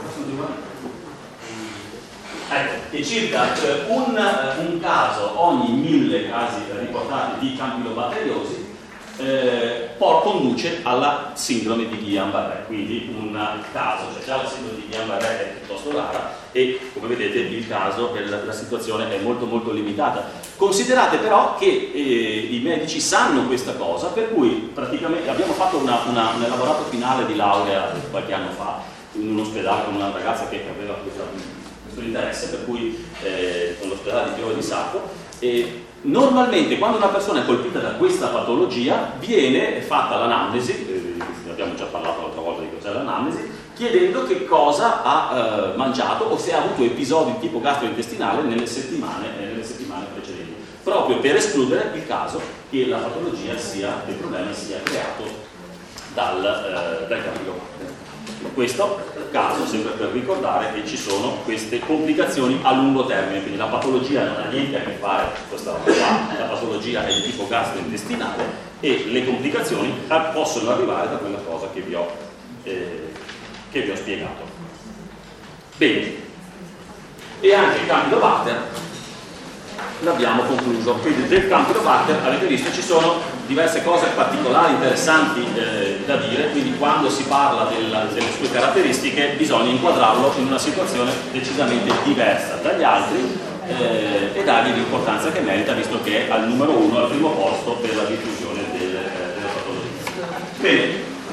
ecco, che circa eh, un, un caso ogni mille casi riportati di campilobatteriosi eh, por conduce alla sindrome di Guillain-Barré, quindi un caso, cioè già la sindrome di Guillain-Barré è piuttosto rara e come vedete il caso, la, la situazione è molto molto limitata. Considerate però che eh, i medici sanno questa cosa, per cui praticamente abbiamo fatto una, una, un elaborato finale di laurea qualche anno fa in un ospedale con una ragazza che aveva questo, questo interesse, per cui eh, con l'ospedale di Piove di Sacco, e normalmente quando una persona è colpita da questa patologia viene fatta l'anamnesi, eh, abbiamo già parlato l'altra volta di cos'è l'anamnesi, chiedendo che cosa ha eh, mangiato o se ha avuto episodi di tipo gastrointestinale nelle settimane, eh, nelle settimane precedenti, proprio per escludere il caso che la patologia sia, il problema sia creato dal, eh, dal Campylobacter. In questo caso, sempre per ricordare che ci sono queste complicazioni a lungo termine, quindi la patologia non ha niente a che fare con questa roba qua, la patologia è di tipo gastrointestinale e le complicazioni possono arrivare da quella cosa che vi ho, eh, che vi ho spiegato. Bene, e anche il Campylobacter l'abbiamo concluso, quindi del Campylobacter avete visto ci sono diverse cose particolari, interessanti eh, da dire, quindi quando si parla della, delle sue caratteristiche bisogna inquadrarlo in una situazione decisamente diversa dagli altri eh, e dargli l'importanza che merita, visto che è al numero uno, al primo posto per la diffusione delle, eh, delle patologie. Bene,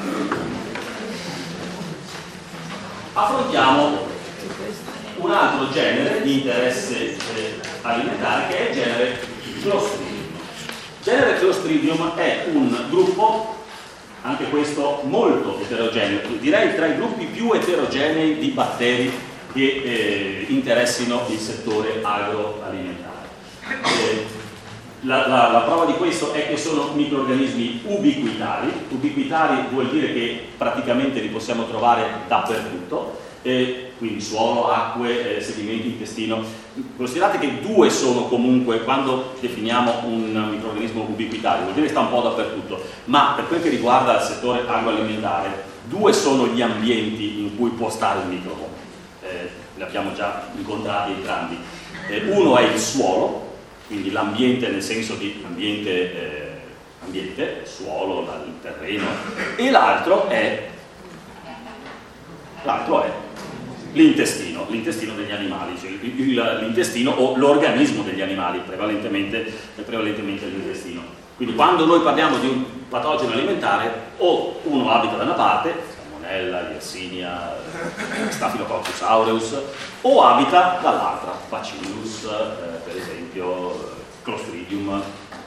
affrontiamo un altro genere di interesse eh, alimentare che è il genere Clostridium. Il genere Clostridium è un gruppo, anche questo molto eterogeneo, direi tra i gruppi più eterogenei di batteri che eh, interessino il settore agroalimentare. Eh, la, la, la prova di questo è che sono microrganismi ubiquitari. Ubiquitari vuol dire che praticamente li possiamo trovare dappertutto. Eh, quindi suolo, acque, eh, sedimenti, intestino. Considerate che due sono comunque, quando definiamo un microrganismo ubiquitario, vuol dire che sta un po' dappertutto, ma per quel che riguarda il settore agroalimentare, due sono gli ambienti in cui può stare il microbo. Eh, li abbiamo già incontrati entrambi. Eh, uno è il suolo, quindi l'ambiente nel senso di ambiente, eh, ambiente suolo, il terreno, e l'altro è l'altro è l'intestino, l'intestino degli animali, cioè l'intestino o l'organismo degli animali, prevalentemente, prevalentemente l'intestino. Quindi quando noi parliamo di un patogeno alimentare, o uno abita da una parte, Salmonella, Yersinia, Staphylococcus aureus, o abita dall'altra, Bacillus, eh, per esempio, Clostridium.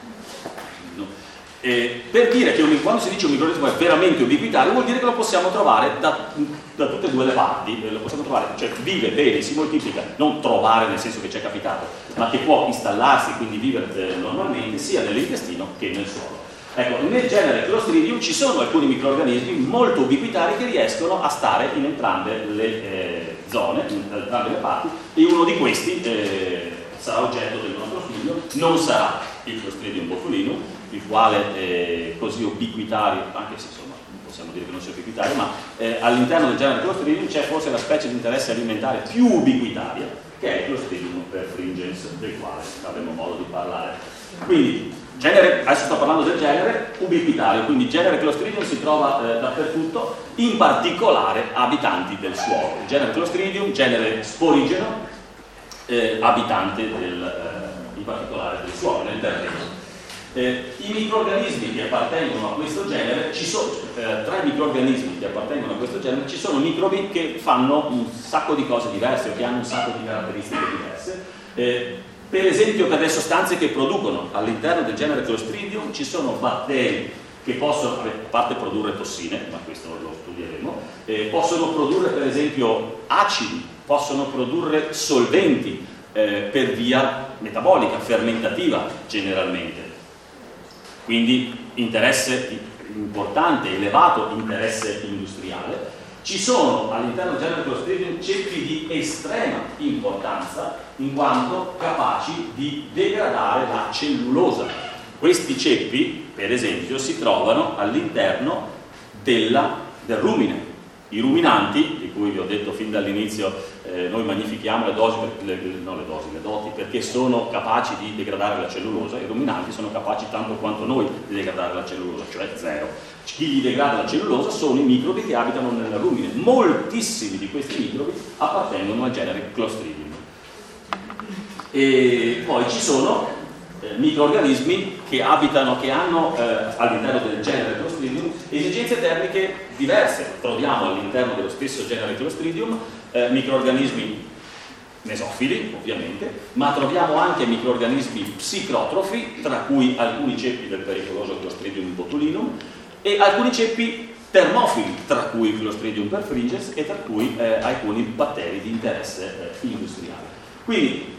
Eh, per dire che un, quando si dice un microrganismo è veramente ubiquitario vuol dire che lo possiamo trovare da, da tutte e due le parti, eh, lo possiamo trovare, cioè vive bene, si moltiplica, non trovare nel senso che ci è capitato, ma che può installarsi, quindi vivere eh, normalmente sia nell'intestino che nel suolo. Ecco, nel genere Clostridium ci sono alcuni microrganismi molto ubiquitari che riescono a stare in entrambe le eh, zone, in entrambe le parti, e uno di questi eh, sarà oggetto del nostro studio, non sarà il Clostridium botulinum, il quale è così ubiquitario, anche se insomma non possiamo dire che non sia ubiquitario, ma eh, all'interno del genere Clostridium c'è forse la specie di interesse alimentare più ubiquitaria, che è il Clostridium perfringens, del quale avremo modo di parlare. Quindi, genere, adesso sto parlando del genere ubiquitario, quindi il genere Clostridium si trova eh, dappertutto, in particolare abitanti del suolo. Il genere Clostridium, genere sporigeno, eh, abitante del, eh, in particolare del suolo, nel terreno. Eh, I microrganismi che appartengono a questo genere, ci sono, eh, tra i microrganismi che appartengono a questo genere ci sono microbi che fanno un sacco di cose diverse o che hanno un sacco di caratteristiche diverse. Eh, per esempio, per le sostanze che producono all'interno del genere Clostridium ci sono batteri che possono, a parte produrre tossine, ma questo lo studieremo, eh, possono produrre per esempio acidi, possono produrre solventi eh, per via metabolica, fermentativa generalmente. Quindi interesse importante, elevato interesse industriale. Ci sono all'interno del genere Clostridium ceppi di estrema importanza in quanto capaci di degradare la cellulosa. Questi ceppi, per esempio, si trovano all'interno della, del rumine. I ruminanti, di cui vi ho detto fin dall'inizio, eh, noi magnifichiamo le dosi, le, no, le dosi, le doti, perché sono capaci di degradare la cellulosa. I ruminanti sono capaci tanto quanto noi di degradare la cellulosa, cioè zero. Chi gli degrada la cellulosa sono i microbi che abitano nel rumine. Moltissimi di questi microbi appartengono al genere Clostridium. E poi ci sono eh, microrganismi che abitano, che hanno eh, all'interno del genere Clostridium esigenze termiche diverse. Troviamo all'interno dello stesso genere Clostridium eh, microrganismi mesofili, ovviamente, ma troviamo anche microrganismi psicrotrofi, tra cui alcuni ceppi del pericoloso Clostridium botulinum e alcuni ceppi termofili, tra cui Clostridium perfringens e tra cui eh, alcuni batteri di interesse eh, industriale. Quindi,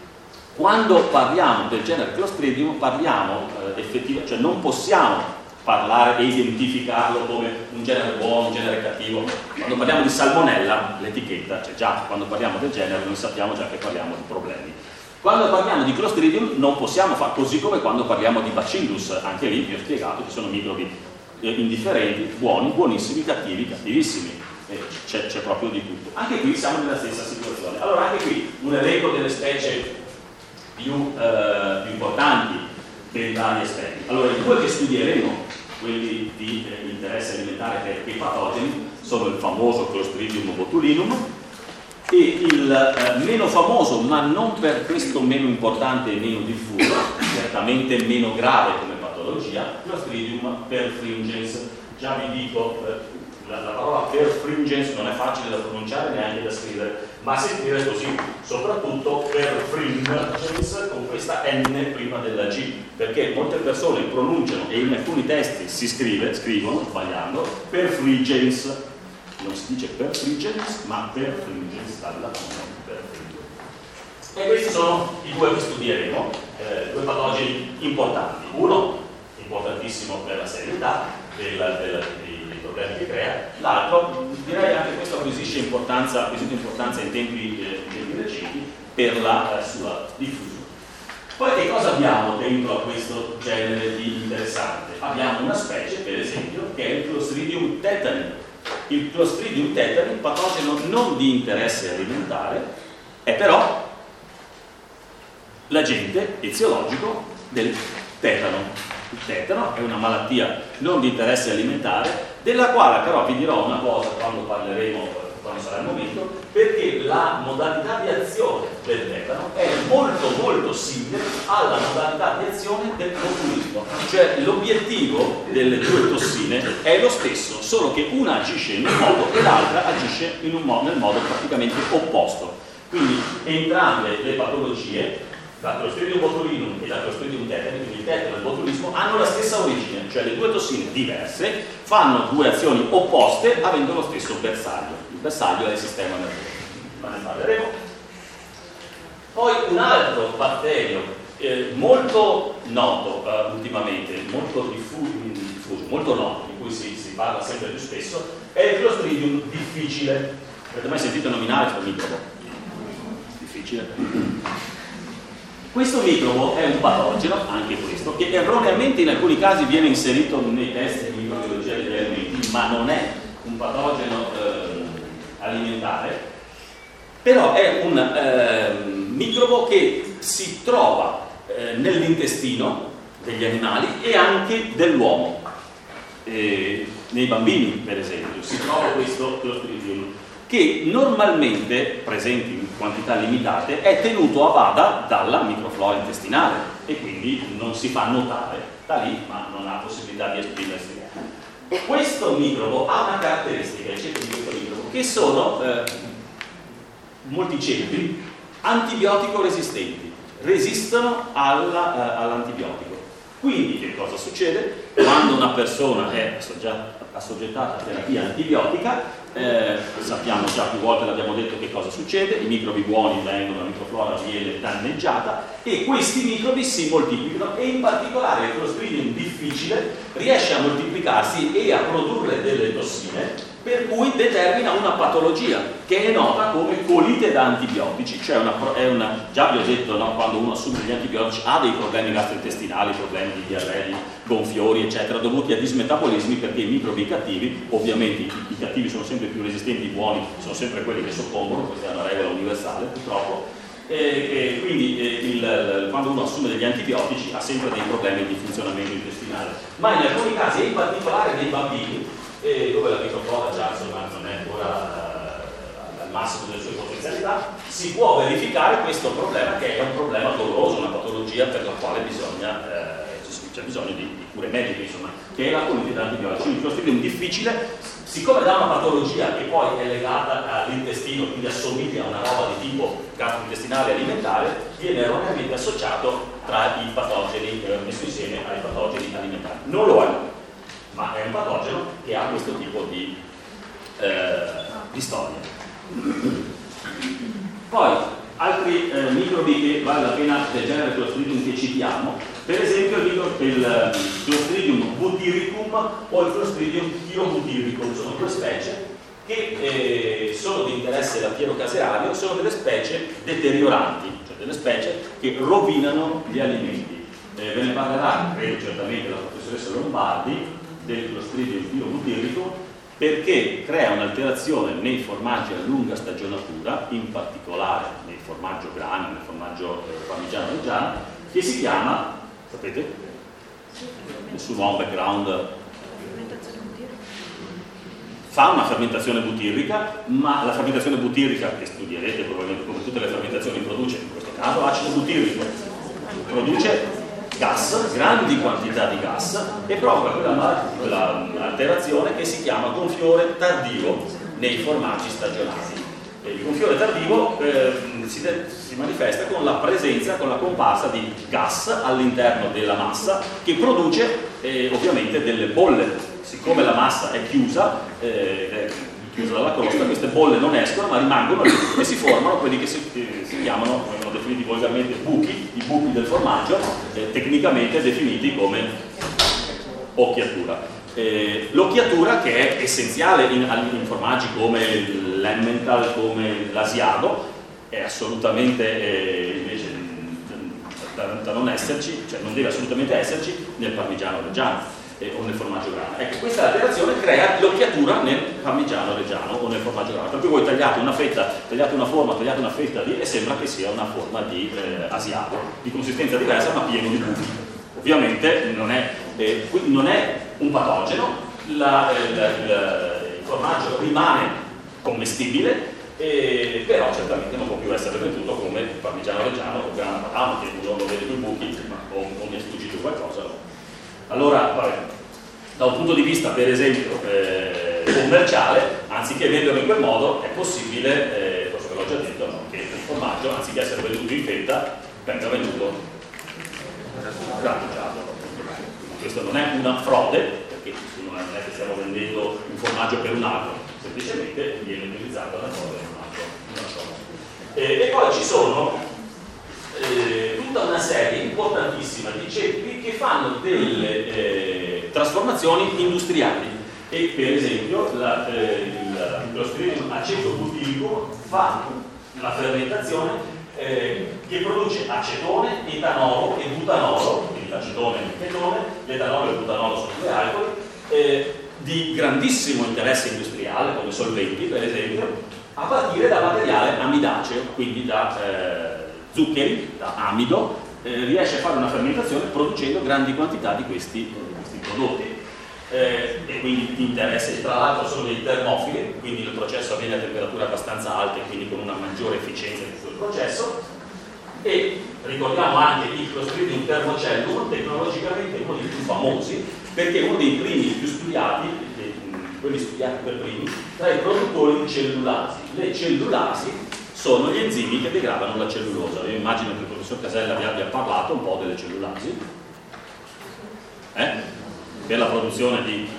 quando parliamo del genere Clostridium, parliamo eh, effettivamente, cioè non possiamo parlare e identificarlo come un genere buono, un genere cattivo. Quando parliamo di salmonella, l'etichetta c'è già, quando parliamo del genere noi sappiamo già che parliamo di problemi. Quando parliamo di Clostridium non possiamo fare così come quando parliamo di Bacillus, anche lì vi ho spiegato che sono microbi eh, indifferenti, buoni, buonissimi, cattivi, cattivissimi. Eh, c'è, c'è proprio di tutto. Anche qui siamo nella stessa situazione. Allora anche qui un elenco delle specie più, eh, più importanti dei vari aspetti. Allora i due che studieremo, quelli di eh, interesse alimentare per i patogeni, sono il famoso Clostridium botulinum e il eh, meno famoso, ma non per questo meno importante e meno diffuso, certamente meno grave come patologia, Clostridium perfringens. Già vi dico, eh, la, la parola perfringens non è facile da pronunciare neanche da scrivere, ma sentire così, soprattutto perfringens con questa N prima della G, perché molte persone pronunciano e in alcuni testi si scrive, scrivono sbagliando, perfringens, non si dice perfringens, ma perfringens, dalla perfringens. E questi sono i due che studieremo, eh, due patogeni importanti. Uno, importantissimo per la serietà della, della, dei problemi che crea, l'altro, direi anche questo acquisisce importanza, acquisito importanza in tempi, eh, in tempi recenti per la eh, sua diffusione. Poi che cosa abbiamo dentro a questo genere di interessante? Abbiamo una specie, per esempio, che è il Clostridium tetani. Il Clostridium tetani, patogeno non di interesse alimentare, è però l'agente eziologico del tetano. Il tetano è una malattia non di interesse alimentare, della quale però vi dirò una cosa quando parleremo, quando sarà il momento, perché la modalità di azione del tetano è molto molto simile alla modalità di azione del botulismo, cioè l'obiettivo delle due tossine è lo stesso, solo che una agisce in un modo e l'altra agisce in un modo, nel modo praticamente opposto. Quindi entrambe le patologie, da Clostridium botulinum e da Clostridium tetani, quindi il tetano e il botulismo, hanno la stessa origine, cioè le due tossine diverse fanno due azioni opposte avendo lo stesso bersaglio. Il bersaglio è il sistema nervoso, ma ne parleremo. Poi un altro batterio eh, molto noto eh, ultimamente, molto diffuso, diffuso, molto noto, di cui si, si parla sempre più spesso, è il Clostridium difficile. Avete mai sentito nominare questo microbo? Difficile. Questo microbo è un patogeno, anche questo, che erroneamente in alcuni casi viene inserito nei test di microbiologia degli alimenti, ma non è un patogeno eh, alimentare, però è un eh, microbo che si trova eh, nell'intestino degli animali e anche dell'uomo. Eh, nei bambini, per esempio, si trova questo Clostridium, che normalmente, presenti in quantità limitate, è tenuto a bada dalla microflora intestinale. e quindi non si fa notare da lì, ma non ha possibilità di esprimersi. Questo microbo ha una caratteristica, i ceppi di questo microbo, che sono eh, molti ceppi antibiotico resistenti, resistono alla, eh, all'antibiotico. Quindi che cosa succede? Quando una persona è assoggettata a terapia antibiotica, eh, sappiamo già più volte, l'abbiamo detto, che cosa succede: i microbi buoni vengono, la microflora viene danneggiata e questi microbi si moltiplicano, e in particolare il Clostridium difficile riesce a moltiplicarsi e a produrre delle tossine, per cui determina una patologia che è nota come colite da antibiotici, cioè una, è una, già vi ho detto, no, quando uno assume degli antibiotici ha dei problemi gastrointestinali, problemi di diarrea, gonfiori eccetera, dovuti a dismetabolismi, perché i microbi cattivi, ovviamente i, i cattivi sono sempre più resistenti, i buoni sono sempre quelli che soccombono, questa è una regola universale purtroppo, e, e quindi eh, il, quando uno assume degli antibiotici ha sempre dei problemi di funzionamento intestinale, ma in alcuni casi, e in particolare nei bambini, e dove la microflora già insomma, non è ancora eh, al massimo delle sue potenzialità, si può verificare questo problema, che è un problema doloroso, una patologia per la quale bisogna, eh, c'è bisogno di, di cure mediche, insomma, che è la colite da antibiotici. Il Clostridium difficile, siccome da una patologia che poi è legata all'intestino, quindi assomiglia a una roba di tipo gastrointestinale e alimentare, viene erroneamente associato tra i patogeni, eh, messo insieme ai patogeni alimentari. Non lo è, ma è un patogeno che ha questo tipo di, eh, di storia. Poi, altri eh, microbi che vale la pena del genere Clostridium che citiamo, per esempio il, il Clostridium butyricum o il Clostridium chirobutyricum, sono due specie che eh, sono di interesse lattiero-caserario, sono delle specie deterioranti, cioè delle specie che rovinano gli alimenti. Eh, ve ne parlerà, credo certamente, la professoressa Lombardi, del Clostridium chirobutyricum, perché crea un'alterazione nei formaggi a lunga stagionatura, in particolare nel formaggio grana, nel formaggio eh, parmigiano reggiano, che si chiama, sapete? Nessuno ha un background. Fa una fermentazione butirrica, ma la fermentazione butirrica, che studierete probabilmente come tutte le fermentazioni, produce, in questo caso, acido butirrico, produce gas, grandi quantità di gas, e provoca quella, quella alterazione che si chiama gonfiore tardivo nei formaggi stagionati. E il gonfiore tardivo eh, si, si manifesta con la presenza, con la comparsa di gas all'interno della massa, che produce eh, ovviamente delle bolle. Siccome la massa è chiusa, eh, è chiusa dalla crosta, queste bolle non escono ma rimangono lì e si formano quelli che si, che si chiamano, vengono definiti volgarmente buchi, i buchi del formaggio, eh, tecnicamente definiti come occhiatura. Eh, l'occhiatura, che è essenziale in, in formaggi come l'emmental, come l'asiago, è assolutamente eh, invece da, da non esserci, cioè non deve assolutamente esserci nel parmigiano reggiano eh, o nel formaggio grana. Ecco, questa alterazione crea l'occhiatura nel parmigiano reggiano o nel formaggio grana, per cui voi tagliate una fetta, tagliate una forma, tagliate una fetta di, e sembra che sia una forma di eh, asiago, di consistenza diversa ma pieno di buchi. Ovviamente non è, eh, non è un patogeno, la, eh, la, il, il formaggio rimane commestibile, eh, però certamente non può più essere venduto come parmigiano reggiano o grana padano, che uno lo vede con i buchi, ma o, o mi è sfuggito qualcosa. No? Allora, vabbè, da un punto di vista per esempio eh, commerciale, anziché venderlo in quel modo, è possibile, eh, forse ve l'ho già detto, no? Che il formaggio, anziché essere venduto in fetta, venga venduto grattugiato. Questo non è una frode, perché non è che stiamo vendendo un formaggio per un altro, semplicemente viene utilizzata una cosa per un altro. Una cosa. E, e poi ci sono eh, tutta una serie importantissima di ceppi che fanno delle eh, trasformazioni industriali. E per esempio la, eh, il Clostridium acetobutyrico fa la fermentazione Eh, che produce acetone, etanolo e butanolo, quindi l'acetone e il chetone, l'etanolo e il butanolo sono due alcoli, eh, di grandissimo interesse industriale come solventi per esempio, a partire da materiale amidaceo, quindi da eh, zuccheri, da amido, eh, riesce a fare una fermentazione producendo grandi quantità di questi, eh, questi prodotti. Eh, e quindi di interesse, tra l'altro sono dei termofili, quindi il processo avviene a temperature abbastanza alte, quindi con una maggiore efficienza di tutto il processo, E ricordiamo anche il Clostridium thermocellum, tecnologicamente uno dei più famosi, perché uno dei primi più studiati, quelli studiati per primi, tra i produttori di cellulasi. Le cellulasi sono gli enzimi che degradano la cellulosa. Io immagino che il professor Casella vi abbia parlato un po' delle cellulasi, eh? Per la produzione di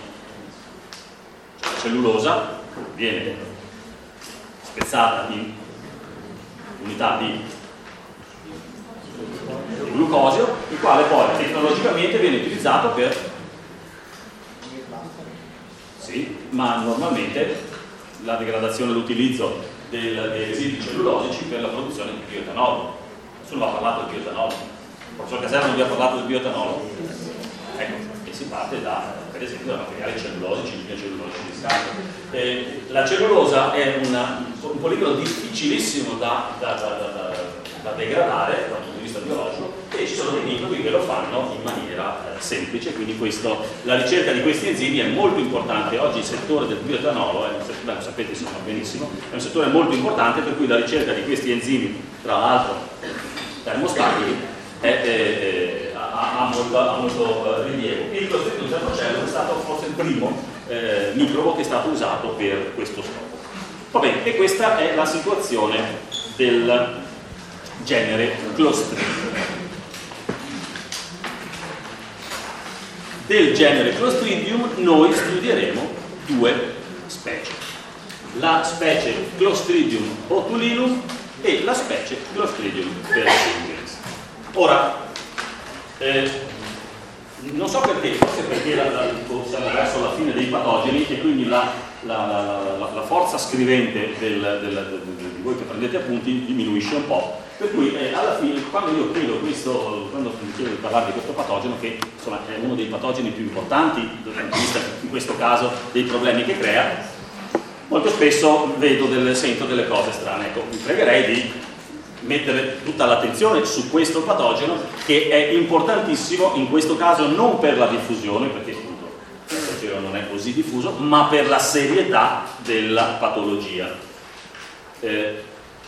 cellulosa viene spezzata in unità di, di glucosio, il quale poi tecnologicamente viene utilizzato per, sì, ma normalmente la degradazione e l'utilizzo dei residui cellulosici per la produzione di bioetanolo. Nessuno ha parlato del bioetanolo, il professor Casella non vi ha parlato del bioetanolo. Ecco, e si parte da, per esempio, da materiali cellulosici, biocellulosici di scarto. Eh, la cellulosa è una, un poligono difficilissimo da, da, da, da, da degradare dal punto di vista biologico, e ci sono dei microbi che lo fanno in maniera eh, semplice, quindi questo, la ricerca di questi enzimi è molto importante. Oggi il settore del bioetanolo, è un settore, lo sapete insomma benissimo, è un settore molto importante, per cui la ricerca di questi enzimi, tra l'altro termostabili, è, è, è, ha, ha molto, ha molto rilievo. Il Clostridium thermocellum è stato forse il primo eh, microbo che è stato usato per questo scopo. Va bene, e questa è la situazione del genere Clostridium. Del genere Clostridium noi studieremo due specie: la specie Clostridium botulinum e la specie Clostridium perfringens. Ora, eh, non so perché, forse perché la, la, siamo verso la fine dei patogeni e quindi la, la, la, la, la forza scrivente del, del, del, di voi che prendete appunti diminuisce un po'. Per cui eh, alla fine, quando io chiedo questo, quando chiedo di parlare di questo patogeno, che insomma è uno dei patogeni più importanti dal punto di vista, in questo caso, dei problemi che crea, molto spesso vedo del, sento delle cose strane. Ecco, vi pregherei di mettere tutta l'attenzione su questo patogeno, che è importantissimo in questo caso non per la diffusione, perché appunto il patogeno non è così diffuso, ma per la serietà della patologia. Eh,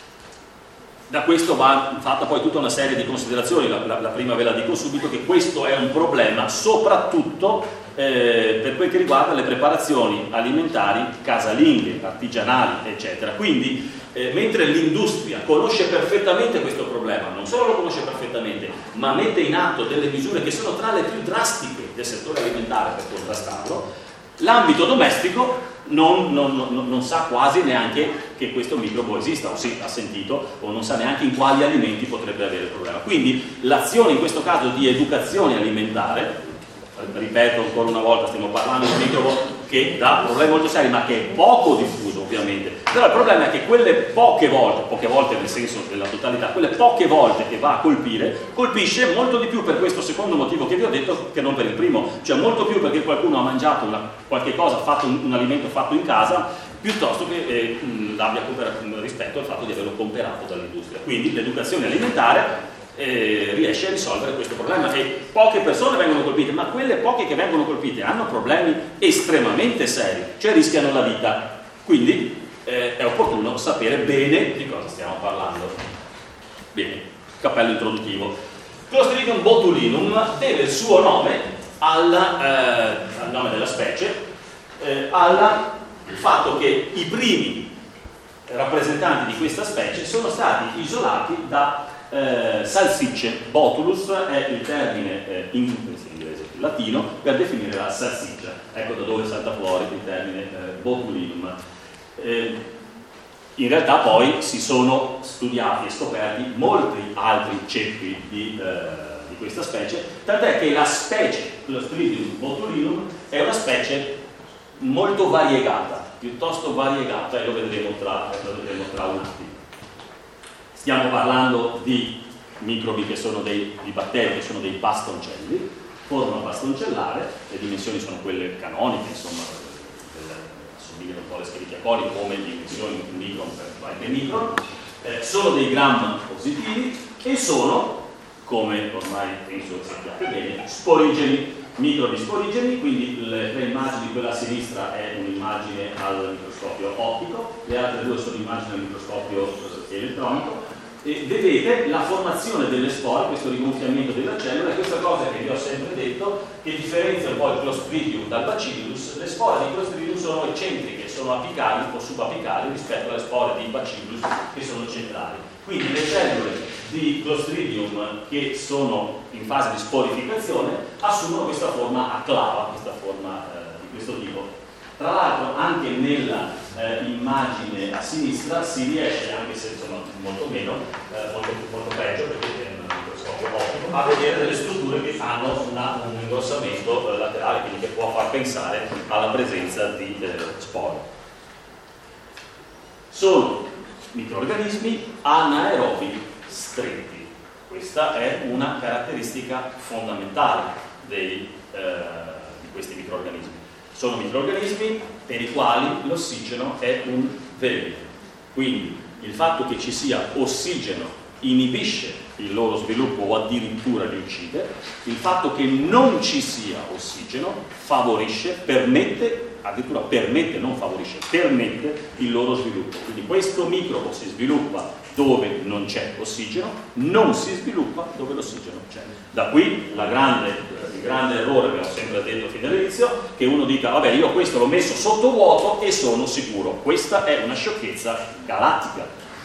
Da questo va fatta poi tutta una serie di considerazioni. La, la, la prima ve la dico subito, che questo è un problema soprattutto eh, per quel che riguarda le preparazioni alimentari casalinghe, artigianali, eccetera. Quindi, eh, mentre l'industria conosce perfettamente questo problema, non solo lo conosce perfettamente, ma mette in atto delle misure che sono tra le più drastiche del settore alimentare per contrastarlo, l'ambito domestico non, non, non, non sa quasi neanche che questo microbo esista, o sì, ha sentito, o non sa neanche in quali alimenti potrebbe avere il problema. Quindi l'azione in questo caso di educazione alimentare, ripeto ancora una volta, stiamo parlando di un microbo che dà problemi molto seri, ma che è poco diffuso ovviamente. Però il problema è che quelle poche volte, poche volte nel senso della totalità, quelle poche volte che va a colpire, colpisce molto di più per questo secondo motivo che vi ho detto che non per il primo, cioè molto più perché qualcuno ha mangiato una, qualche cosa, fatto un, un alimento fatto in casa, piuttosto che eh, l'abbia comperato rispetto al fatto di averlo comperato dall'industria. Quindi l'educazione alimentare Eh, riesce a risolvere questo problema, e poche persone vengono colpite, ma quelle poche che vengono colpite hanno problemi estremamente seri, cioè rischiano la vita. Quindi eh, è opportuno sapere bene di cosa stiamo parlando. Bene, cappello introduttivo. Clostridium botulinum deve il suo nome al, eh, al nome della specie, eh, al fatto che i primi rappresentanti di questa specie sono stati isolati da Eh, salsicce. Botulus è il termine eh, in, in inglese latino per definire la salsiccia. Ecco da dove salta fuori il termine eh, botulinum. Eh, in realtà poi si sono studiati e scoperti molti altri ceppi di, eh, di questa specie, tant'è che la specie Clostridium botulinum è una specie molto variegata, piuttosto variegata, e lo vedremo tra, lo vedremo tra un attimo. Stiamo parlando di microbi che sono dei, di batteri che sono dei bastoncelli, forma bastoncellare, le dimensioni sono quelle canoniche, insomma, assomigliano un po' alle Escherichia coli come dimensioni un micron per qualche micron, eh, sono dei gram positivi e sono, come ormai penso sappiate bene, sporigeni, microbi sporigeni. Quindi le tre immagini, quella a sinistra è un'immagine al microscopio ottico, le altre due sono immagini al microscopio elettronico. e vedete la formazione delle spore, questo rigonfiamento della cellula, e questa cosa che vi ho sempre detto, che differenzia un po' il Clostridium dal Bacillus. Le spore di Clostridium sono eccentriche, sono apicali o subapicali rispetto alle spore di Bacillus che sono centrali. Quindi le cellule di Clostridium che sono in fase di sporificazione assumono questa forma a clava, questa forma eh, di questo tipo. Tra l'altro anche nella eh, immagine a sinistra si riesce, anche se insomma molto meno, eh, molto, molto peggio perché è un microscopio ottico, a vedere delle strutture che hanno una, un ingrossamento eh, laterale, quindi che può far pensare alla presenza di eh, spore. Sono microrganismi anaerobi stretti. Questa è una caratteristica fondamentale dei, eh, di questi microrganismi. Sono microrganismi per i quali l'ossigeno è un veleno. Quindi il fatto che ci sia ossigeno inibisce il loro sviluppo o addirittura li uccide, il fatto che non ci sia ossigeno favorisce, permette, addirittura permette, non favorisce, permette il loro sviluppo. Quindi questo microbo si sviluppa dove non c'è ossigeno, non si sviluppa dove l'ossigeno c'è. Da qui la grande, il grande errore che ho sempre detto fin dall'inizio, che uno dica vabbè io questo l'ho messo sotto vuoto e sono sicuro. Questa è una sciocchezza galattica,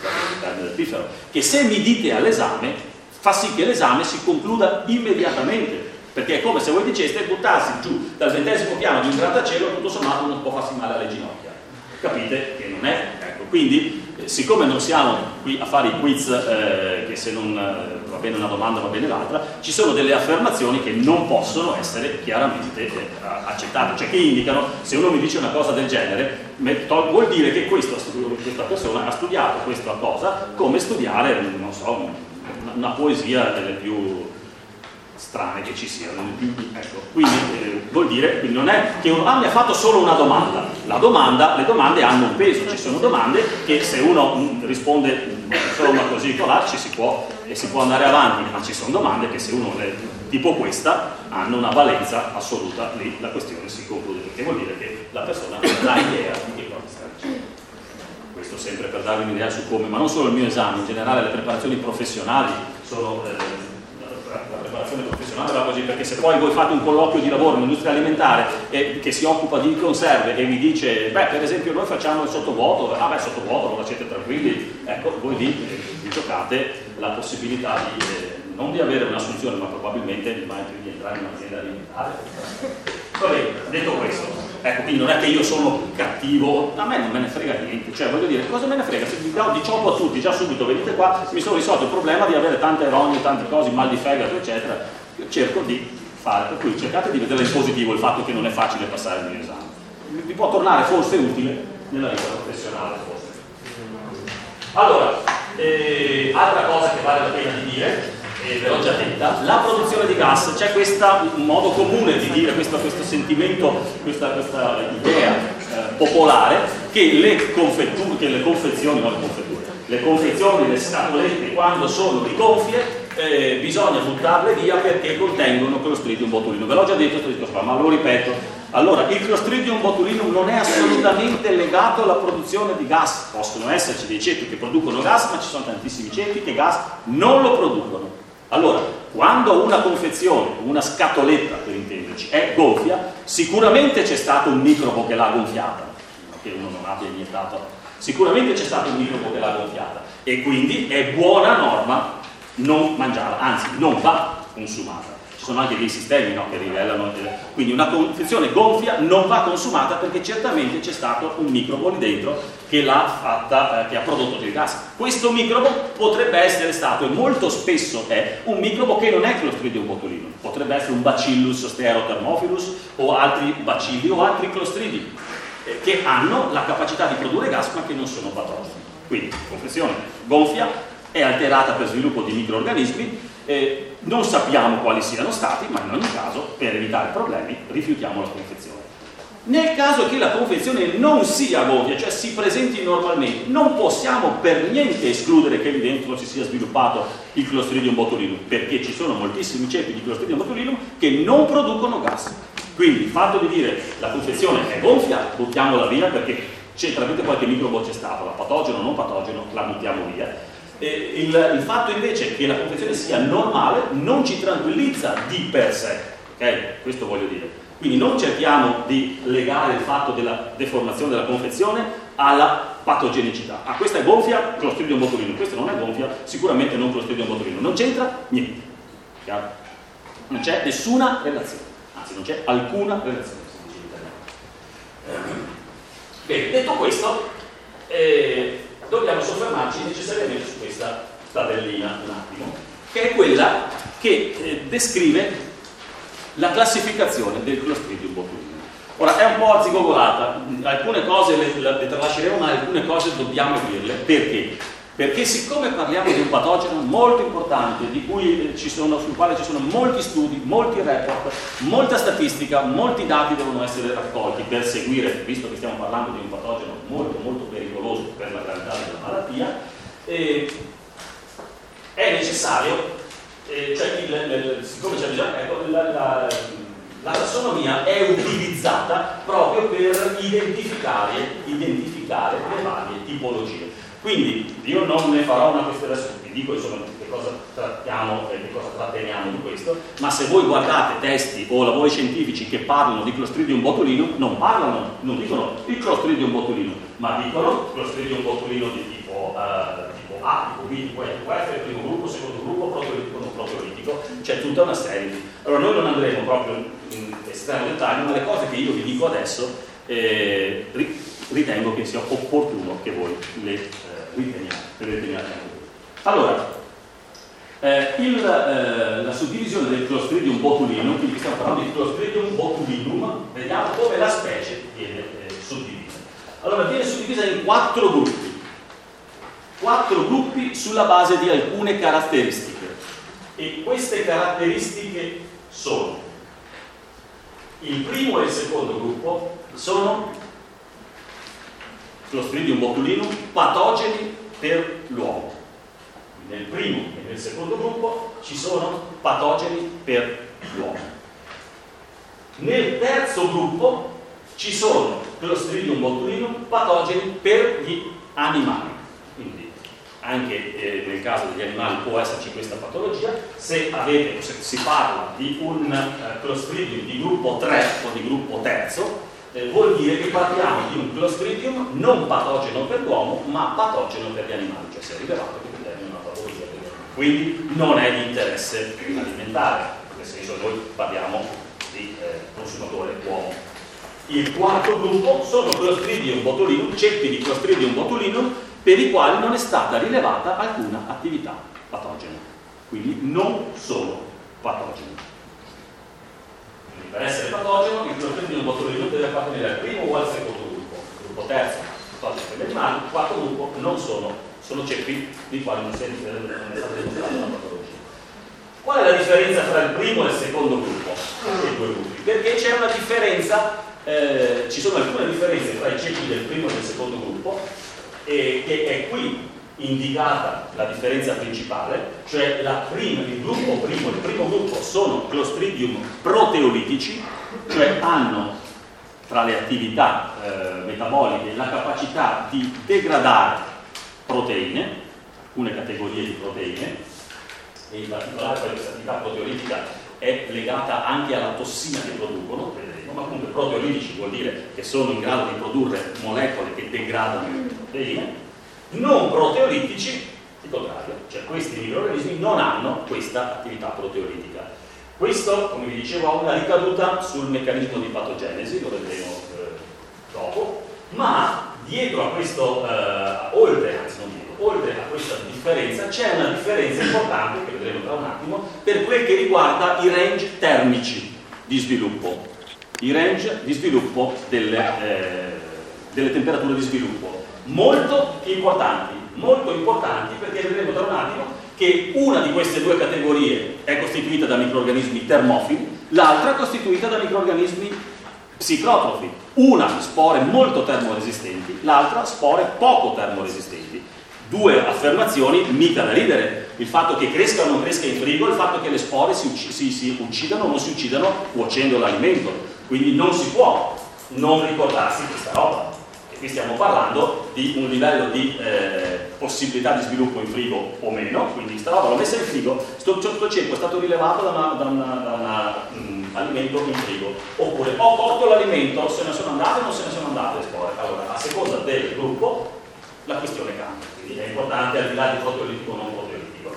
del piffero, che se mi dite all'esame fa sì che l'esame si concluda immediatamente, perché è come se voi diceste buttarsi giù dal ventesimo piano di un grattacielo tutto sommato non può farsi male alle ginocchia. Capite che non è? Ecco, quindi eh, siccome non siamo qui a fare i quiz eh, che se non eh, va bene una domanda va bene l'altra, ci sono delle affermazioni che non possono essere chiaramente eh, accettate, cioè che indicano, se uno mi dice una cosa del genere vuol dire che questo, questa persona ha studiato questa cosa come studiare, non so, una, una poesia delle più strane che ci siano, ecco. Quindi eh, vuol dire, quindi non è che uno ah, mi ha fatto solo una domanda. La domanda, le domande hanno un peso, ci sono domande che se uno mh, risponde insomma così colà ci si può e si può andare avanti, ma ci sono domande che se uno le, tipo questa hanno una valenza assoluta, lì la questione si conclude, perché vuol dire che la persona non ha idea di che cosa sta dicendo. Questo sempre per darvi un'idea su come, ma non solo il mio esame, in generale le preparazioni professionali sono eh, la preparazione professionale va così, perché se poi voi fate un colloquio di lavoro in industria alimentare e, che si occupa di conserve e vi dice beh per esempio noi facciamo il sottovuoto, ah beh sottovuoto non siete tranquilli, ecco voi lì vi giocate la possibilità di eh, non di avere un'assunzione ma probabilmente di mai più di entrare in un'azienda alimentare. Va bene, detto questo, ecco, quindi non è che io sono cattivo, a me non me ne frega niente, cioè voglio dire, cosa me ne frega? Se vi do di ciò a tutti, già subito venite qua, mi sono risolto il problema di avere tante rogne, tante cose, mal di fegato, eccetera, io cerco di fare, per cui cercate di vedere in positivo il fatto che non è facile passare il mio esame. Vi può tornare forse utile nella vita professionale, forse. Allora, eh, altra cosa che vale la pena di dire, e ve l'ho già detta, la produzione di gas. C'è questo modo comune di dire, questo, questo sentimento, questa, questa idea eh, popolare che le confetture, che le confezioni, non le confetture, le confezioni, le scatolette quando sono rigonfie eh, bisogna buttarle via perché contengono Clostridium botulinum. Ve l'ho già detto, ma lo ripeto. Allora, il Clostridium botulinum non è assolutamente legato alla produzione di gas. Possono esserci dei ceppi che producono gas, ma ci sono tantissimi ceppi che gas non lo producono. Allora, quando una confezione, una scatoletta per intenderci, è gonfia, sicuramente c'è stato un microbo che l'ha gonfiata, che uno non abbia iniettato, sicuramente c'è stato un microbo che l'ha gonfiata e quindi è buona norma non mangiarla, anzi non va consumata. Ci sono anche dei sistemi no, che rivelano, quindi una confezione gonfia non va consumata perché certamente c'è stato un microbo lì dentro che l'ha fatta, eh, che ha prodotto del gas. Questo microbo potrebbe essere stato, e molto spesso è, un microbo che non è Clostridium botulinum, potrebbe essere un Bacillus stereothermophilus o altri bacilli o altri clostridi eh, che hanno la capacità di produrre gas ma che non sono patogeni. Quindi, confezione gonfia, è alterata per sviluppo di microrganismi. Eh, non sappiamo quali siano stati, ma in ogni caso, per evitare problemi, rifiutiamo la confezione. Nel caso che la confezione non sia gonfia, cioè si presenti normalmente, non possiamo per niente escludere che lì dentro si sia sviluppato il Clostridium botulinum, perché ci sono moltissimi ceppi di Clostridium botulinum che non producono gas. Quindi il fatto di dire la confezione è gonfia, buttiamola via perché certamente qualche microbo c'è stato, la patogeno o non patogeno, la buttiamo via. Eh, il, il fatto invece che la confezione sia normale non ci tranquillizza di per sé, ok? Questo voglio dire. Quindi non cerchiamo di legare il fatto della deformazione della confezione alla patogenicità. Ah, questa è gonfia, Clostridium botulino, questa non è gonfia, sicuramente non Clostridium botulino. Non c'entra niente, chiaro? Non c'è nessuna relazione, anzi non c'è alcuna relazione, si dice in italiano. Bene, detto questo, eh, dobbiamo soffermarci necessariamente su questa tabellina un attimo, che è quella che eh, descrive la classificazione del Clostridium botulino. Ora, è un po' arzigogolata, alcune cose le, le tralasceremo, ma alcune cose dobbiamo dirle. Perché? Perché siccome parliamo di un patogeno molto importante, di cui ci sono, sul quale ci sono molti studi, molti report, molta statistica, molti dati devono essere raccolti per seguire, visto che stiamo parlando di un patogeno molto molto pericoloso per la gravità della malattia, eh, è necessario, eh, cioè il, il, siccome c'è bisogno, ecco, la, la, la tassonomia è utilizzata proprio per identificare, identificare le varie tipologie. Quindi io non ne farò una questione adesso, vi dico insomma che cosa trattiamo e che cosa tratteniamo di questo, ma se voi guardate testi o lavori scientifici che parlano di Clostridium botulinum, non parlano, non dicono il Clostridium botulinum, ma dicono Clostridium botulinum di tipo, uh, tipo A, tipo B, tipo E, tipo F, primo gruppo, secondo gruppo, proteolitico, non proteolitico, c'è tutta una serie di... Allora noi non andremo proprio in estremo dettaglio, ma le cose che io vi dico adesso eh, ritengo che sia opportuno che voi le eh, riteniate, le riteniate anche voi. Allora, eh, il, eh, la suddivisione del Clostridium botulinum, quindi stiamo parlando di Clostridium botulinum, vediamo come la specie viene eh, suddivisa. Allora, viene suddivisa in quattro gruppi, quattro gruppi sulla base di alcune caratteristiche, e queste caratteristiche sono: il primo e il secondo gruppo sono Clostridium botulinum patogeni per l'uomo. Nel primo e nel secondo gruppo ci sono patogeni per l'uomo. Nel terzo gruppo ci sono Clostridium botulinum patogeni per gli animali. Quindi anche eh, nel caso degli animali può esserci questa patologia. Se, avete, se si parla di un eh, Clostridium di gruppo tre o di gruppo terzo, Eh, vuol dire che parliamo di un Clostridium non patogeno per l'uomo, ma patogeno per gli animali, cioè si è rilevato che è una patologia per gli animali. Quindi non è di interesse alimentare, nel senso noi parliamo di eh, consumatore uomo. Il quarto gruppo sono Clostridium botulinum, ceppi di Clostridium botulinum per i quali non è stata rilevata alcuna attività patogena, quindi non sono patogeni. Per essere patogeno, il Clostridium botulinum deve appartenere al primo o al secondo gruppo. Il gruppo terzo, patogeno per gli animali, il quarto gruppo non sono, sono ceppi di quali non, si è, non è stata dimostrata una patologia. Qual è la differenza tra il primo e il secondo gruppo? I due gruppi? Perché c'è una differenza, eh, ci sono alcune differenze tra i ceppi del primo e del secondo gruppo, e che è qui indicata la differenza principale, cioè la prima, il gruppo primo, il primo gruppo sono Clostridium proteolitici, cioè hanno tra le attività eh, metaboliche la capacità di degradare proteine, alcune categorie di proteine, e in particolare questa attività proteolitica è legata anche alla tossina che producono, vedremo, ma comunque proteolitici vuol dire che sono in grado di produrre molecole che degradano le proteine. Non proteolitici, il contrario, cioè questi microrganismi non hanno questa attività proteolitica. Questo, come vi dicevo, ha una ricaduta sul meccanismo di patogenesi, lo vedremo eh, dopo, ma dietro a questo, eh, oltre, anzi non dietro, oltre a questa differenza, c'è una differenza importante, che vedremo tra un attimo, per quel che riguarda i range termici di sviluppo, i range di sviluppo delle, eh, delle temperature di sviluppo. Molto importanti, molto importanti, perché vedremo tra un attimo che una di queste due categorie è costituita da microrganismi termofili, l'altra è costituita da microrganismi psicotrofi, una spore molto termoresistenti, l'altra spore poco termoresistenti. Due affermazioni mica da ridere: il fatto che cresca o non cresca in frigo, il fatto che le spore si, ucc si, si uccidano o non si uccidano cuocendo l'alimento. Quindi non si può non ricordarsi questa roba. Qui stiamo parlando di un livello di, eh, possibilità di sviluppo in frigo o meno, quindi sta roba l'ho messa in frigo, questo ceppo è stato rilevato da un alimento in frigo, oppure ho cotto l'alimento, se ne sono andate o non se ne sono andate le spore. Allora, a seconda del gruppo la questione cambia, quindi è importante al di là di proteolitico o non proteolitico.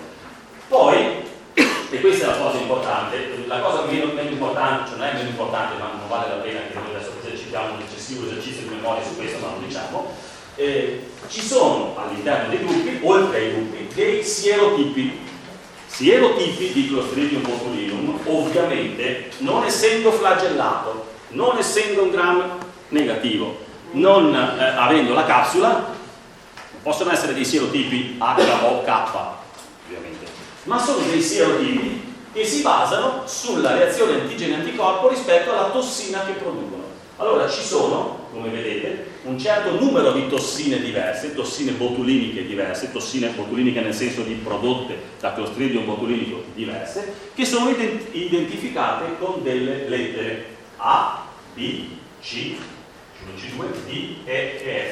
Poi, e questa è la cosa importante, la cosa meno, meno importante, cioè non è meno importante, ma non vale la pena che noi adesso esercitiamo un eccessivo esercizio di memoria su questo, ma lo diciamo, eh, ci sono all'interno dei gruppi, oltre ai gruppi, dei sierotipi. Sierotipi di Clostridium botulinum, ovviamente, non essendo flagellato, non essendo un gram negativo, non eh, avendo la capsula, possono essere dei sierotipi H o K, ovviamente, ma sono dei sierotipi che si basano sulla reazione antigene-anticorpo rispetto alla tossina che producono. Allora ci sono, come vedete, un certo numero di tossine diverse, tossine botuliniche diverse, tossine botuliniche nel senso di prodotte da Clostridium botulinico diverse, che sono ident- identificate con delle lettere A, B, C, C due, D, E e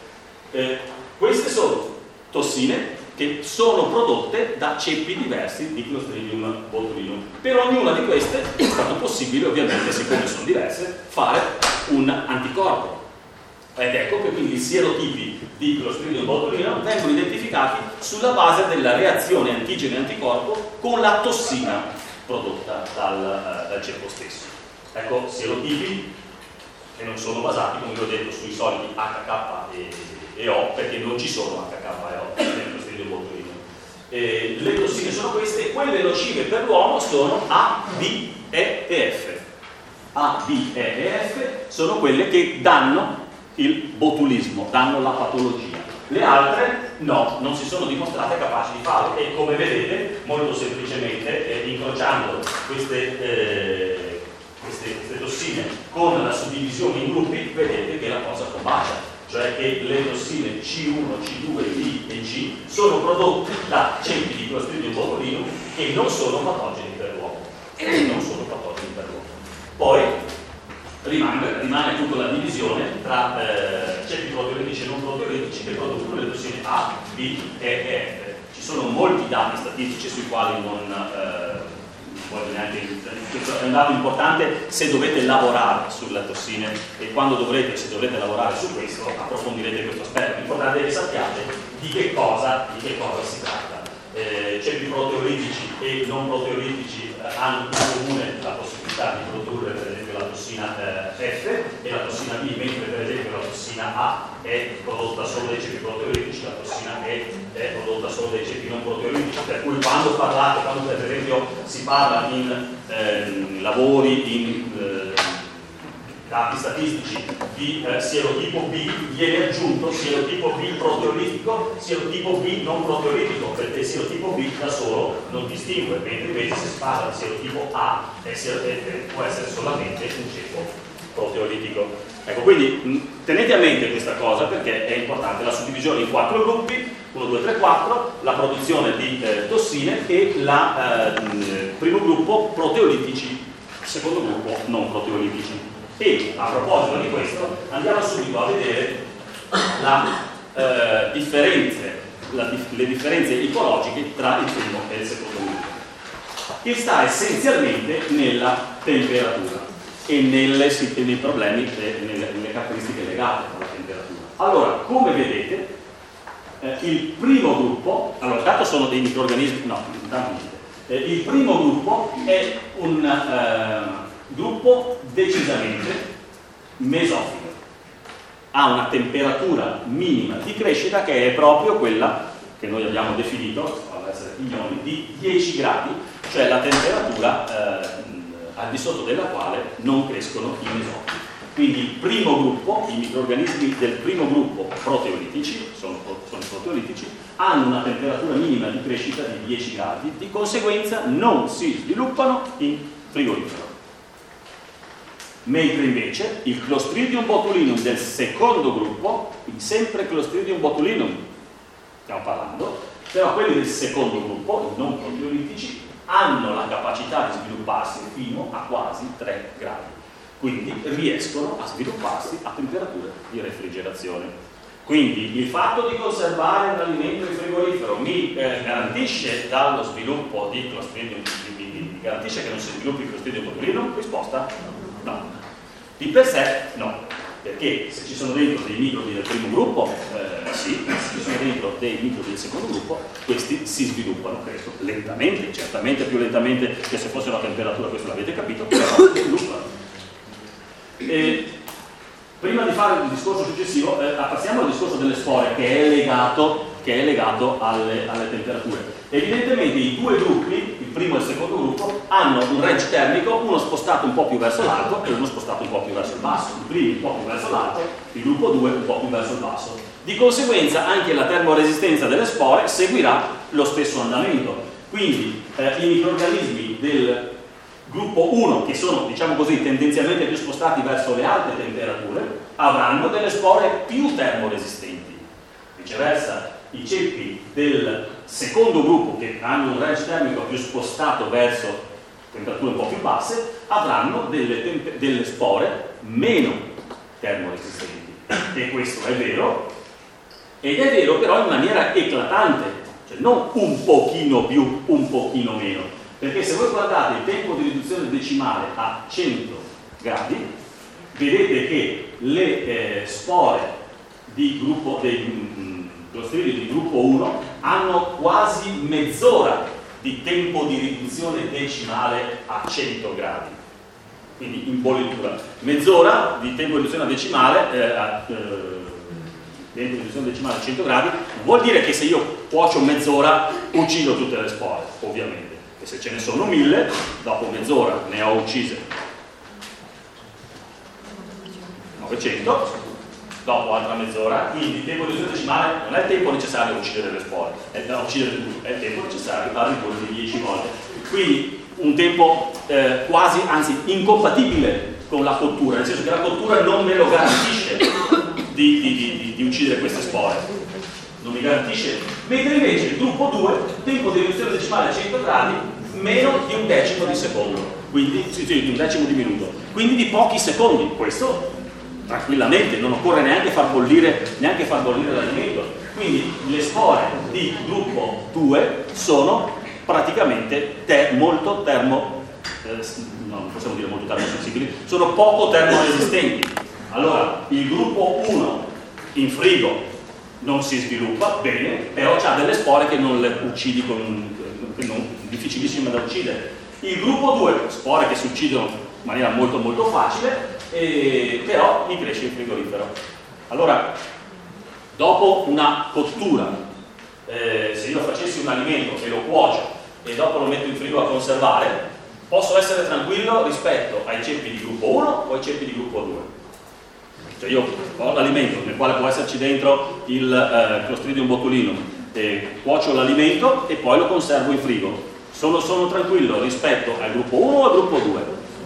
F. Eh, queste sono tossine che sono prodotte da ceppi diversi di Clostridium botulinum. Per ognuna di queste è stato possibile, ovviamente, siccome sono diverse, fare un anticorpo. Ed ecco che quindi i sierotipi di Clostridium botulinum vengono identificati sulla base della reazione antigene-anticorpo con la tossina prodotta dal, dal ceppo stesso. Ecco, sierotipi che non sono basati, come vi ho detto, sui soliti H K e, e O, perché non ci sono H K e O nel Clostridium botulinum. Eh, le tossine sono queste, quelle nocive per l'uomo sono A, B, E e F. A, B, E e F sono quelle che danno il botulismo, danno la patologia. Le altre no, non si sono dimostrate capaci di farlo e come vedete, molto semplicemente, eh, incrociando queste, eh, queste, queste tossine con la suddivisione in gruppi, vedete che la cosa combacia, cioè che le tossine C uno, C due, D e G sono prodotte da ceppi di Clostridium botulinum che non sono patogeni per l'uomo. Non sono patogeni per l'uomo. Poi rimane, rimane tutta la divisione tra eh, ceppi proteolitici e non proteolitici che producono le tossine A, B, E e F. Ci sono molti dati statistici sui quali non, eh, non voglio neanche. Questo è un dato importante se dovete lavorare sulle tossine e quando dovrete, se dovrete lavorare su questo, approfondirete questo aspetto. L'importante è che sappiate di che cosa, di che cosa si tratta. Eh, ceppi proteolitici e non proteolitici eh, hanno in comune la possibilità di produrre per esempio la tossina eh, F e la tossina B, mentre per esempio la tossina A è prodotta solo dai ceppi proteolitici, la tossina E è prodotta solo dai ceppi non proteolitici, per cui quando parlate, quando per esempio si parla in eh, lavori, in eh, dati statistici di eh, sierotipo B, viene aggiunto sierotipo B proteolitico, sierotipo B non proteolitico, perché il sierotipo B da solo non distingue, mentre invece se si parla di sierotipo A è sier- è, può essere solamente un ceppo proteolitico. Ecco, quindi mh, tenete a mente questa cosa perché è importante la suddivisione in quattro gruppi, uno, due, tre, quattro, la produzione di eh, tossine e il eh, primo gruppo proteolitici, secondo gruppo non proteolitici. E a proposito di questo andiamo subito a vedere la, eh, differenze, la, le differenze ecologiche tra il primo e il secondo gruppo, che sta essenzialmente nella temperatura e nelle, nei problemi e nelle, nelle caratteristiche legate alla temperatura. Allora, come vedete, eh, il primo gruppo, allora intanto sono dei microrganismi, no, intanto niente, eh, il primo gruppo è un eh, gruppo decisamente mesofilo, ha una temperatura minima di crescita che è proprio quella che noi abbiamo definito, può essere pignoni, di dieci gradi, cioè la temperatura eh, al di sotto della quale non crescono i mesofili. Quindi il primo gruppo, i microrganismi del primo gruppo proteolitici, sono, sono proteolitici, hanno una temperatura minima di crescita di dieci gradi, di conseguenza non si sviluppano in frigorifero. Mentre invece il Clostridium botulinum del secondo gruppo, quindi sempre Clostridium botulinum stiamo parlando, però quelli del secondo gruppo, i non proteolitici, hanno la capacità di svilupparsi fino a quasi tre gradi, quindi riescono a svilupparsi a temperature di refrigerazione. Quindi il fatto di conservare un alimento in frigorifero mi eh, garantisce dallo sviluppo di Clostridium, mi, mi garantisce che non si sviluppi Clostridium botulinum? Risposta no. Di per sé no, perché se ci sono dentro dei microbi del primo gruppo, eh, sì, se ci sono dentro dei microbi del secondo gruppo, questi si sviluppano, questo lentamente, certamente più lentamente che se fosse una temperatura, questo l'avete capito, però si sviluppano. E, prima di fare il discorso successivo, eh, passiamo al discorso delle spore che è legato, che è legato alle, alle temperature. Evidentemente i due gruppi, il primo e il secondo gruppo, hanno un range termico, uno spostato un po' più verso l'alto e uno spostato un po' più verso il basso. Il primo un po' più verso l'alto, il gruppo due un po' più verso il basso. Di conseguenza anche la termoresistenza delle spore seguirà lo stesso andamento. Quindi eh, i microrganismi del gruppo uno, che sono, diciamo così, tendenzialmente più spostati verso le alte temperature, avranno delle spore più termoresistenti. Viceversa, i ceppi del secondo gruppo, che hanno un range termico più spostato verso temperature un po' più basse, avranno delle, delle spore meno termoresistenti. E questo è vero, ed è vero però in maniera eclatante, cioè non un pochino più, un pochino meno. Perché se voi guardate il tempo di riduzione decimale a cento gradi, vedete che le eh, spore di gruppo dei Clostridium di gruppo uno hanno quasi mezz'ora di tempo di riduzione decimale a cento gradi. Quindi in bollitura. Mezz'ora di tempo di riduzione decimale eh, a eh, tempo di riduzione decimale a cento gradi vuol dire che se io cuocio mezz'ora uccido tutte le spore, ovviamente. E se ce ne sono mille, dopo mezz'ora ne ho uccise novecento, dopo altra mezz'ora, quindi il tempo di riduzione decimale non è il tempo necessario a uccidere le spore, è, no, uccidere tutto, è il tempo necessario a ridurre di dieci volte. Quindi un tempo eh, quasi, anzi incompatibile con la cottura, nel senso che la cottura non me lo garantisce di, di, di, di uccidere queste spore. Non mi garantisce, mentre invece il gruppo due, tempo di riduzione decimale a cento gradi, meno di un decimo di secondo, quindi sì, sì, di un decimo di minuto, quindi di pochi secondi. Questo tranquillamente, non occorre neanche far bollire, neanche far bollire l'alimento. Quindi le spore di gruppo due sono praticamente te, molto termo, eh, no, non possiamo dire molto termosensibili, sono poco termoresistenti. Allora, il gruppo uno in frigo non si sviluppa bene, però ha delle spore che non le uccidi con, che non, difficilissime da uccidere. Il gruppo due, spore che si uccidono in maniera molto molto facile, e, però gli cresce il frigorifero. Allora, dopo una cottura, eh, se io facessi un alimento che lo cuocio e dopo lo metto in frigo a conservare, posso essere tranquillo rispetto ai ceppi di gruppo uno o ai ceppi di gruppo due. Cioè io ho l'alimento nel quale può esserci dentro il eh, Clostridium botulinum, eh, cuocio l'alimento e poi lo conservo in frigo. Sono, sono tranquillo rispetto al gruppo uno o al gruppo due?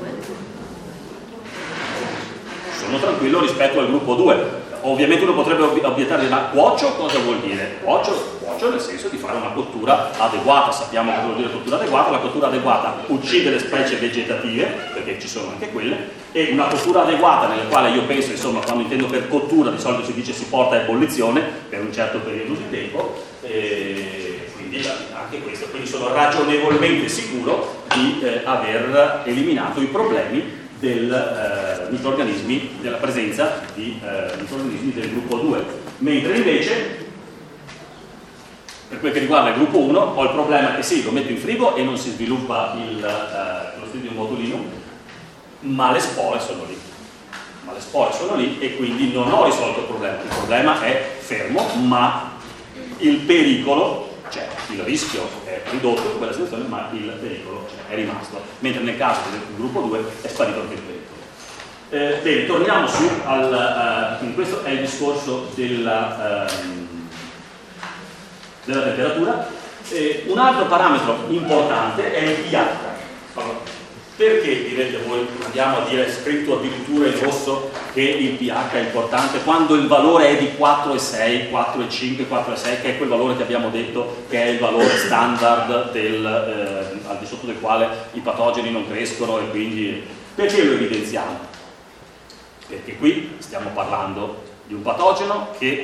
Sono tranquillo rispetto al gruppo due. Ovviamente uno potrebbe obiettare, ma cuocio cosa vuol dire? Cuocio, cuocio nel senso di fare una cottura adeguata. Sappiamo cosa vuol dire cottura adeguata. La cottura adeguata uccide le specie vegetative, perché ci sono anche quelle, e una cottura adeguata nella quale io penso, insomma, quando intendo per cottura di solito si dice si porta a ebollizione per un certo periodo di tempo, e quindi anche questo, quindi sono ragionevolmente sicuro di eh, aver eliminato i problemi del eh, microrganismi, della presenza di eh, microrganismi del gruppo due, mentre invece per quel che riguarda il gruppo uno ho il problema che sì, lo metto in frigo e non si sviluppa il eh, Clostridium botulinum, ma le spore sono lì ma le spore sono lì e quindi non ho risolto il problema. Il problema è fermo, ma il pericolo c'è, il rischio è ridotto in quella situazione, ma il pericolo c'è, è rimasto, mentre nel caso del gruppo due è sparito anche il pericolo. Eh, bene, torniamo su al, uh, questo è il discorso della, um, della temperatura. Eh, un altro parametro importante è il pH. Allora, perché direte voi, andiamo a dire scritto addirittura in rosso che il pH è importante quando il valore è di quattro virgola sei, quattro virgola cinque, quattro virgola sei, che è quel valore che abbiamo detto che è il valore standard del, eh, al di sotto del quale i patogeni non crescono, e quindi perché lo evidenziamo? Perché qui stiamo parlando di un patogeno che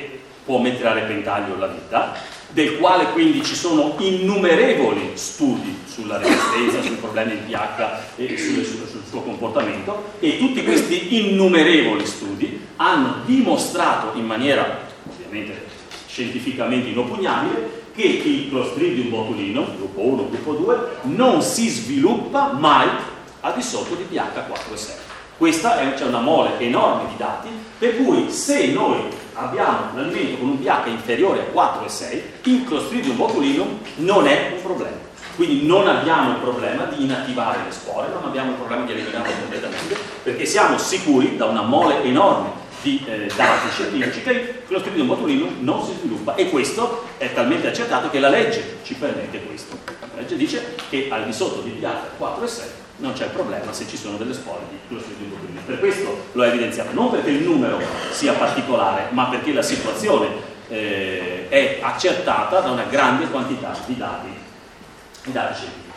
può mettere a repentaglio la vita, del quale quindi ci sono innumerevoli studi sulla resistenza, sui problemi di pH e sul, sul suo comportamento, e tutti questi innumerevoli studi hanno dimostrato in maniera ovviamente scientificamente inoppugnabile che il Clostridium botulinum, gruppo uno, gruppo due, non si sviluppa mai al di sotto di pH quattro e sei. Questa è, c'è una mole enorme di dati, per cui se noi abbiamo un alimento con un pH inferiore a quattro e sei, il Clostridium botulinum non è un problema. Quindi non abbiamo il problema di inattivare le spore, non abbiamo il problema di eliminarle completamente, perché siamo sicuri da una mole enorme di eh, dati scientifici che il Clostridium botulinum non si sviluppa, e questo è talmente accertato che la legge ci permette questo. La legge dice che al di sotto di pH quattro e sei non c'è problema se ci sono delle spore di Clostridium botulinum. Per questo l'ho evidenziato, non perché il numero sia particolare, ma perché la situazione eh, è accertata da una grande quantità di dati, di dati scientifici.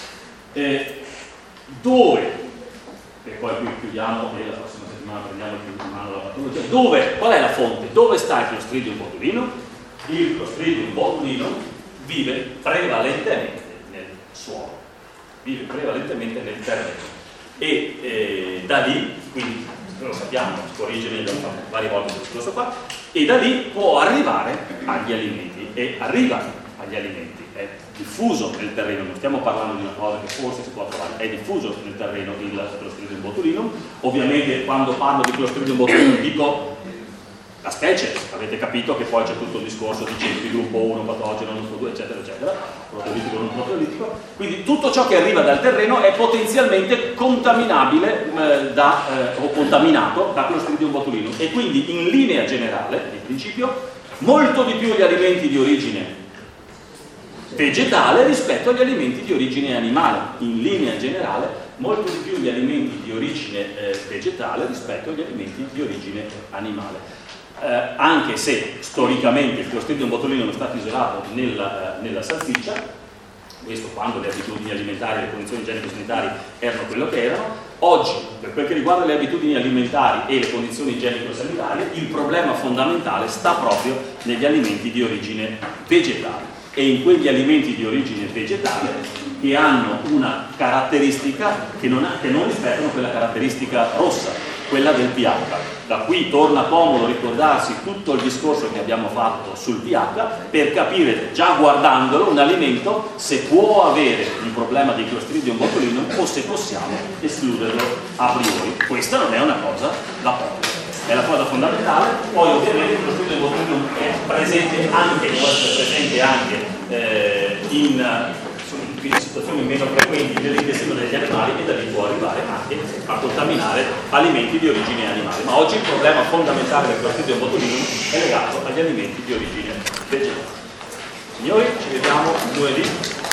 Eh, dove, e poi qui chiudiamo e la prossima settimana prendiamo in mano la patologia, dove, qual è la fonte? Dove sta il Clostridium botulinum? Il Clostridium botulinum vive prevalentemente nel suolo, vive prevalentemente nel terreno, e eh, da lì, quindi lo sappiamo, corriggimi, l'ho fatto varie volte questo discorso qua, e da lì può arrivare agli alimenti, e arriva agli alimenti, è diffuso nel terreno, non stiamo parlando di una cosa che forse si può trovare, è diffuso nel terreno il Clostridium botulinum. Ovviamente quando parlo di Clostridium botulinum dico la specie, avete capito che poi c'è tutto il discorso di centri gruppo uno, patogeno, gruppo due, eccetera, eccetera, proteolitico, non proteolitico, quindi tutto ciò che arriva dal terreno è potenzialmente contaminabile eh, da, eh, o contaminato da Clostridium botulinum, e quindi in linea generale, in principio, molto di più gli alimenti di origine vegetale rispetto agli alimenti di origine animale, in linea generale molto di più gli alimenti di origine eh, vegetale rispetto agli alimenti di origine animale. Eh, anche se storicamente il Clostridium botulinum è stato isolato nella, eh, nella salsiccia, questo quando le abitudini alimentari e le condizioni igienico-sanitarie erano quello che erano. Oggi, per quel che riguarda le abitudini alimentari e le condizioni igienico-sanitarie, il problema fondamentale sta proprio negli alimenti di origine vegetale, e in quegli alimenti di origine vegetale che hanno una caratteristica che non, ha, che non rispettano quella caratteristica rossa, quella del pH. Da qui torna comodo ricordarsi tutto il discorso che abbiamo fatto sul pH per capire, già guardandolo, un alimento se può avere un problema di Clostridium botulinum o se possiamo escluderlo a priori. Questa non è una cosa da poco, è la cosa fondamentale. Poi ovviamente il Clostridium botulinum è presente anche, può essere presente anche eh, in in situazioni meno frequenti nell'intestino degli animali, e da lì può arrivare anche a contaminare alimenti di origine animale. Ma oggi il problema fondamentale del Clostridium botulinum è legato agli alimenti di origine vegetale. Signori, ci vediamo lunedì.